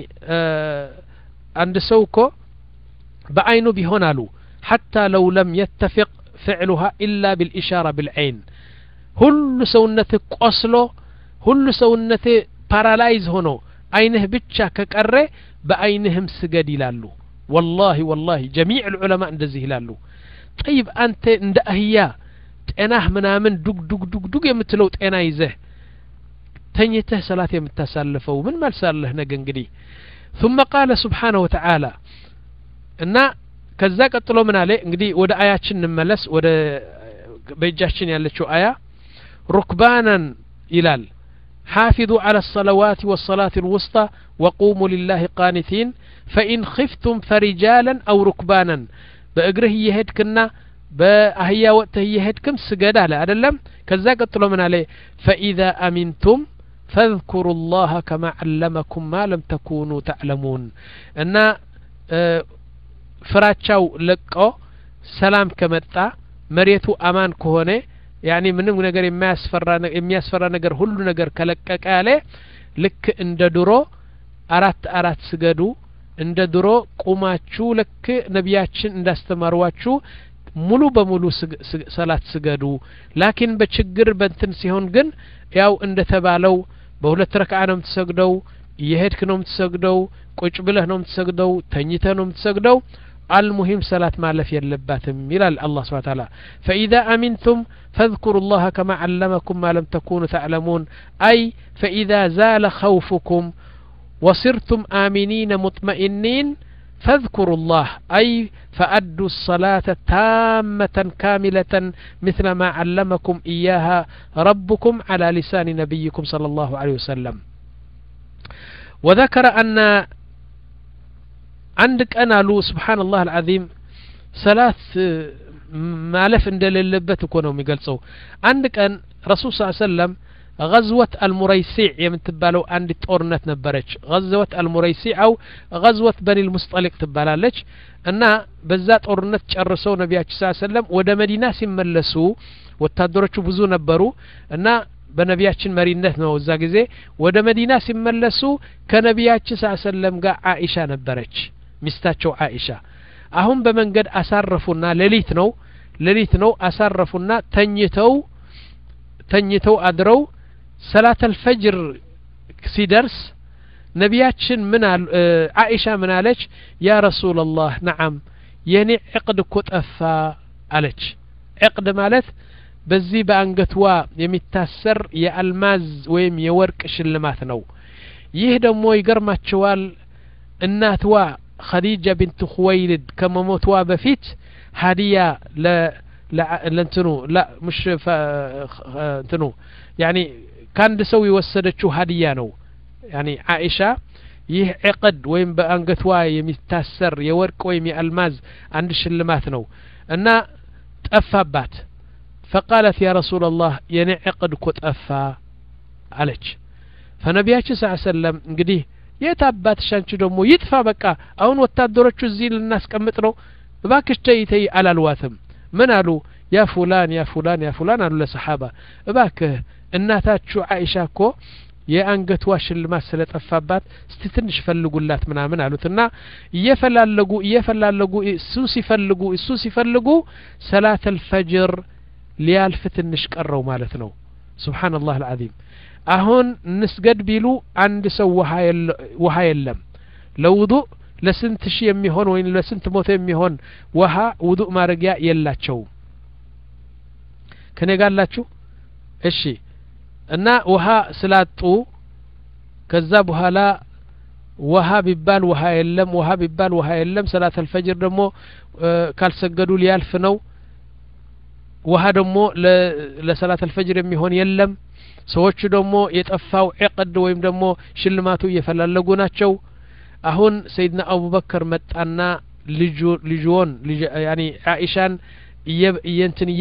عند سوكو بعينه بهونالو حتى لو لم يتفق فعلها إلا بالإشارة بالعين كل سونته قصلو كل سونته بارالايز هونو عينه بتشا كقره بعينهم سجد يلالو والله والله جميع العلماء እንደዚህ ይላሉ طيب أنت عند أهيا ጤናህ ምናምን ዱግ ዱግ ዱግ ዱግ የምትለው ጤና ይዘህ ተኝተህ ሰላት የምታሳልፈው ምን መልሳለህ ነገ እንግዲህ ثم قال سبحانه وتعالى እና ከዛ ቀጥሎ ምን አለ እንግዲህ ወደ አያችን እንመለስ ወደ በእጃችን ያለችው አያ ሩክባናን ይላል حافظوا على الصلوات والصلاة الوسطى وقوموا لله قانتين فإن خفتم فرجالا أو ركبانا بأجره يهدكنا በአህያ ወጥተህ ይሄድክም ስገድ አለ አይደለም ከዛ ቀጥሎ ምን አለ فإذا أمنتم فاذكروا الله كما علمكم ما لم تكونوا تعلمون እና ፍራቻው ለቆ ሰላም ከመጣ መሬቱ አማን ከሆነ ያኒ ምንም ነገር የሚያስፈራ የሚያስፈራ ነገር ሁሉ ነገር ከለቀቀ ያለ ልክ እንደ ድሮ አራት አራት ስገዱ እንደ ድሮ ቁማችሁ ልክ ነብያችን እንዳስተማሩዋችሁ ሙሉ በሙሉ ሰላት ስገዱ ላኪን በችግር በእንትን ሲሆን ግን ያው እንደተባለው በሁለት ረካዓ ነው የምትሰግደው ይሄድክ ነው የምትሰግደው ቁጭ ብለህ ነው የምትሰግደው ተኝተህ ነው የምትሰግደው المهم صلاة ማለፍ የለባትም ይላል አላህ Subhanahu Wa Ta'ala فإذا أمنتم فاذكروا الله كما علمكم ما لم تكونوا تعلمون أي فإذا زال خوفكم وصرتم آمنين مطمئنين فاذكروا الله أي فأدوا الصلاة تامة كاملة مثل ما علمكم إياها ربكم على لسان نبيكم صلى الله عليه وسلم وذكر أن عندك أنا لو سبحان الله العظيم ثلاث مالف اندل اللبت كونوا ميقلصوا عندك أن رسول صلى الله عليه وسلم غزوة المريسيع يمتبالو عند طورنت نبرج غزوة المريسيع أو غزوة بني المصطلق تبالالج أن بذات طورنت ጨርሰው ነብያችን ሰለላሁ ዐለይሂ ወሰለም ወደ መዲና ሲመለሱ ወታደሮቹ ብዙ ነበሩ እና በነብያችን መሪነት ነው እዛ ጊዜ ወደ መዲና ሲመለሱ ከነብያችን ሰለላሁ ዐለይሂ ወሰለም ጋር አኢሻ ነበረች ሚስታቸው አኢሻ አሁን በመንገድ አሳረፉና ሌሊት ነው ሌሊት ነው አሳረፉና ተኝተው ተኝተው አድረው ሰላት الفجر ሲደርስ ነብያችን ምን አሉ አኢሻ ምን አለች ያ ረሱላህ ነዓም የኔ ዕቅድ እኮ ጠፋ አለች ዕቅድ ማለት በዚህ በአንገትዋ የሚታሰር የአልማዝ ወይም የወርቅ ሽልማት ነው ይህ ደግሞ ይገርማቸዋል እናትዋ ኸዲጃ ቢንት ኹወይልድ ከመሞትዋ በፊት ሃዲያ ለ ለእንትኑ لا مش እንትኑ يعني كان ሰው የወሰደችው ሃዲያ ነው يعني عائشة ይህ ዕቅድ ወይም በአንገትዋ የሚታሰር የወርቅ ወይም የአልማዝ አንድ ሽልማት ነው እና ጠፋባት فقالت يا رسول الله የኔ ዕቅድ እኮ ጠፋ አለች فنبيያችን ሰለላሁ ዐለይሂ ወሰለም እንግዲህ የታባትሽ አንቺ ደግሞ ይጥፋ በቃ አሁን ወታደሮቹ እዚህ ልናስቀምጥ ነው እባክሽ ተይ ተይ አላልዋትም ምን አሉ ያ ፉላን ያ ፉላን ያ ፉላን አሉ ለሰሃባ እባክህ እናታችሁ አኢሻ እኮ የአንገትዋ ሽልማት ስለጠፋባት እስቲ ትንሽ ፈልጉላት ምናምን አሉትና እየፈላለጉ እየፈላለጉ እሱ ሲፈልጉ እሱ ሲፈልጉ ሰላት الفجر ሊያልፍ ትንሽ ቀረው ማለት ነው ሱብሃንአላህ العظيم አሁን ንስገድ ቢሉ አንድ ሰው ውሃ የለም ለውዱእ ለስንት ሺህ የሚሆን ወይ ለስንት ሞተ የሚሆን ውሃ ውዱእ ማረጊያ የላቸው ከነጋላችሁ እሺ እና ውሃ ስላጡ ከዛ በኋላ ውሃ ቢባል ውሃ የለም ውሃ ቢባል ውሃ የለም ሰላት الفجر ደግሞ ካልሰገዱ ሊያልፍ ነው ውሃ ደግሞ ለሰላት الفجر የሚሆን የለም ሰዎች ደግሞ የጠፋው ዕቅድ ወይም ደግሞ ሽልማቱ እየፈላለጉ ናቸው አሁን ሰይድና አቡበከር መጣና ልጁ ልጁን ያኒ አኢሻን እየንትን